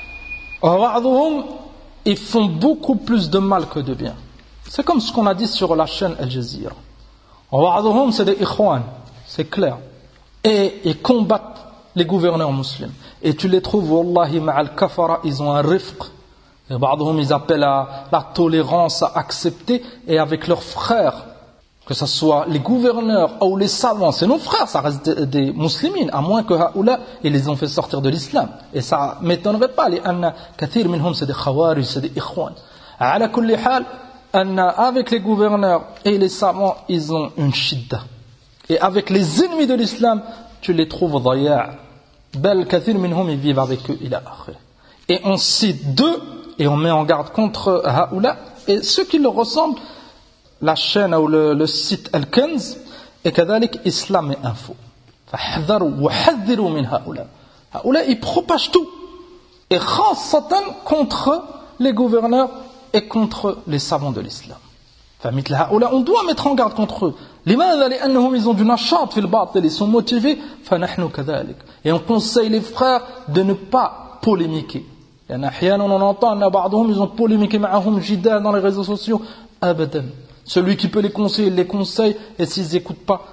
Ils font beaucoup plus de mal que de bien. C'est comme ce qu'on a dit sur la chaîne Al Jazeera. C'est des ikhwan, c'est clair. Et ils combattent les gouverneurs musulmans. Et tu les trouves, wallahi, ma'al kafara, ils ont un rifq. Et ils appellent à la tolérance, à accepter, et avec leurs frères, que ce soit les gouverneurs ou les savants, c'est nos frères, ça reste des musulmans, à moins que haoula, ils les ont fait sortir de l'islam. Et ça ne m'étonnerait pas, kathir minhum, c'est des khawarij, c'est des ikhwan. Ala kulli hal, avec les gouverneurs et les savants, ils ont une shidda. Et avec les ennemis de l'islam, tu les trouves dhaya'. Bel kathir minhum, ils vivent avec eux, ila akhir. Et on cite deux, et on met en garde contre haoula, et ceux qui leur ressemblent, la chaîne ou le site Al-Kanz, et كذلك Islam et Info. فاحذروا وحذروا من هؤلاء. هؤلاء ils propagent tout. Et خاصة contre les gouverneurs et contre les savants de l'islam. فمثل هؤلاء on doit mettre en garde contre eux. لماذا؟ لأنهم ils ont du نشاط في الباطل, ils sont motivés. فنحن كذلك. Et on conseille les frères de ne pas polémiquer. لأن أحيانا on entend أن بعضهم ils ont polémiqué معهم جدال dans les réseaux sociaux. أبدا. Celui qui peut les conseiller, il les conseille, et s'ils n'écoutent pas,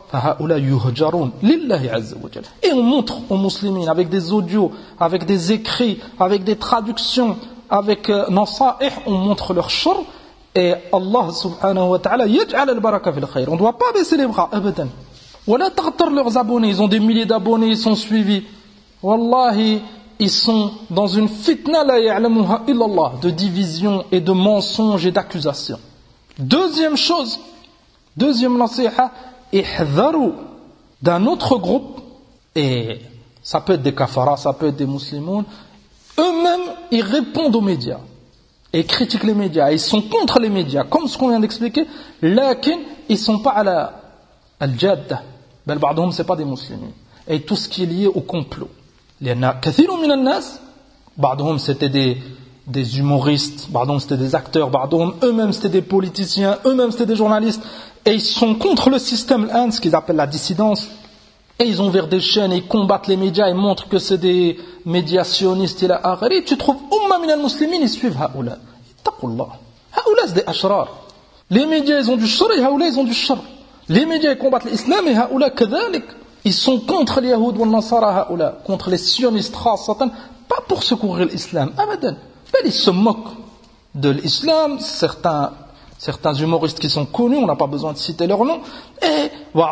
et on montre aux musulmans avec des audios, avec des écrits, avec des traductions, avec nasa'ih, on montre leur shur, et Allah subhanahu wa ta'ala yaj'al al-baraka fil khayr. On ne doit pas baisser les bras, abadan. Wala taghtar leurs abonnés, ils ont des milliers d'abonnés, ils sont suivis. Wallahi, ils sont dans une fitna la ya'lamuha illallah, de division et de mensonges et d'accusations. Deuxième chose, Deuxième nasiha, ihdharu d'un autre groupe, et ça peut être des kafaras, ça peut être des musulmans, eux-mêmes, ils répondent aux médias, et critiquent les médias, ils sont contre les médias, comme ce qu'on vient d'expliquer, lakin, ils sont pas à la al-jadda, bel ba'dhum, c'est pas des musulmans, et tout ce qui est lié au complot. لأن كثير من الناس بعضهم c'était des humoristes, بعضهم c'était des acteurs, بعضهم eux-mêmes c'était des politiciens, eux-mêmes c'était des journalistes, et ils sont contre le système, ce qu'ils appellent la dissidence, et ils ont ouvert des chaînes, et ils combattent les médias, ils montrent que c'est des médiationnistes, et tu trouves umma min al-muslimin, ils suivent haoula. Ittaqullah. Haoula c'est des ashrar. Les médias ils ont du shar, et haoula ils ont du shar. Les médias ils combattent l'islam, et haoula kadhalik. Ils sont contre les Yahoud ou les Nasara, contre les sionistes, pas pour secourir l'islam, abadan. Ils se moquent de l'islam, certains humoristes qui sont connus, on n'a pas besoin de citer leur nom, et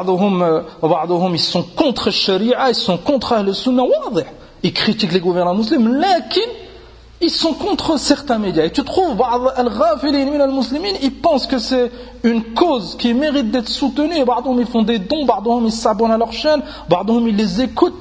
ils sont contre le sharia, ils sont contre le sunnah, ils critiquent les gouvernants musulmans, lakin ils sont contre certains médias. Et tu trouves, ils pensent que c'est une cause qui mérite d'être soutenue. Ils font des dons, ils s'abonnent à leur chaîne, ils les écoutent.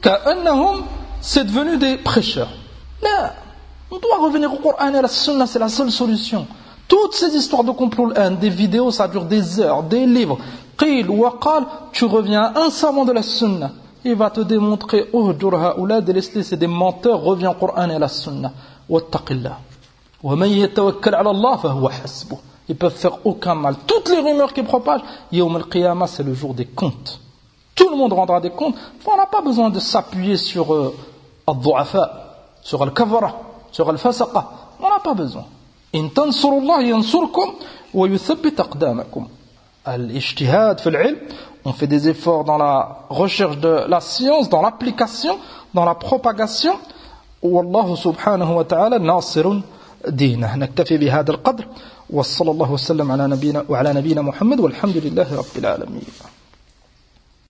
C'est devenu des prêcheurs. Là, on doit revenir au Coran et à la Sunna, c'est la seule solution. Toutes ces histoires de complot, des vidéos, ça dure des heures, des livres. Qil wa qal, tu reviens à un savant de la Sunna. Il va te démontrer, c'est des menteurs, reviens au Coran et à la Sunna. Wattaqillah. Wa man yatawakkal ala Allah fa huwa hasbuh. Ils peuvent faire aucun mal. Toutes les rumeurs qu'ils propagent, Yawm al-Qiyamah, c'est le jour des comptes. Tout le monde rendra des comptes. On n'a pas besoin de s'appuyer sur al-du'afa, sur al-kafara, sur al-fasaqa. On n'a pas besoin. In tansurullah yansurkum wa yuthabbit aqdamakum. Al-ijtihad fil ilm, on fait des efforts dans la recherche de la science, dans l'application, dans la propagation. والله سبحانه وتعالى ناصر دينه. نكتفي بهذا القدر وصلى الله وسلم على نبينا محمد والحمد لله رب العالمين.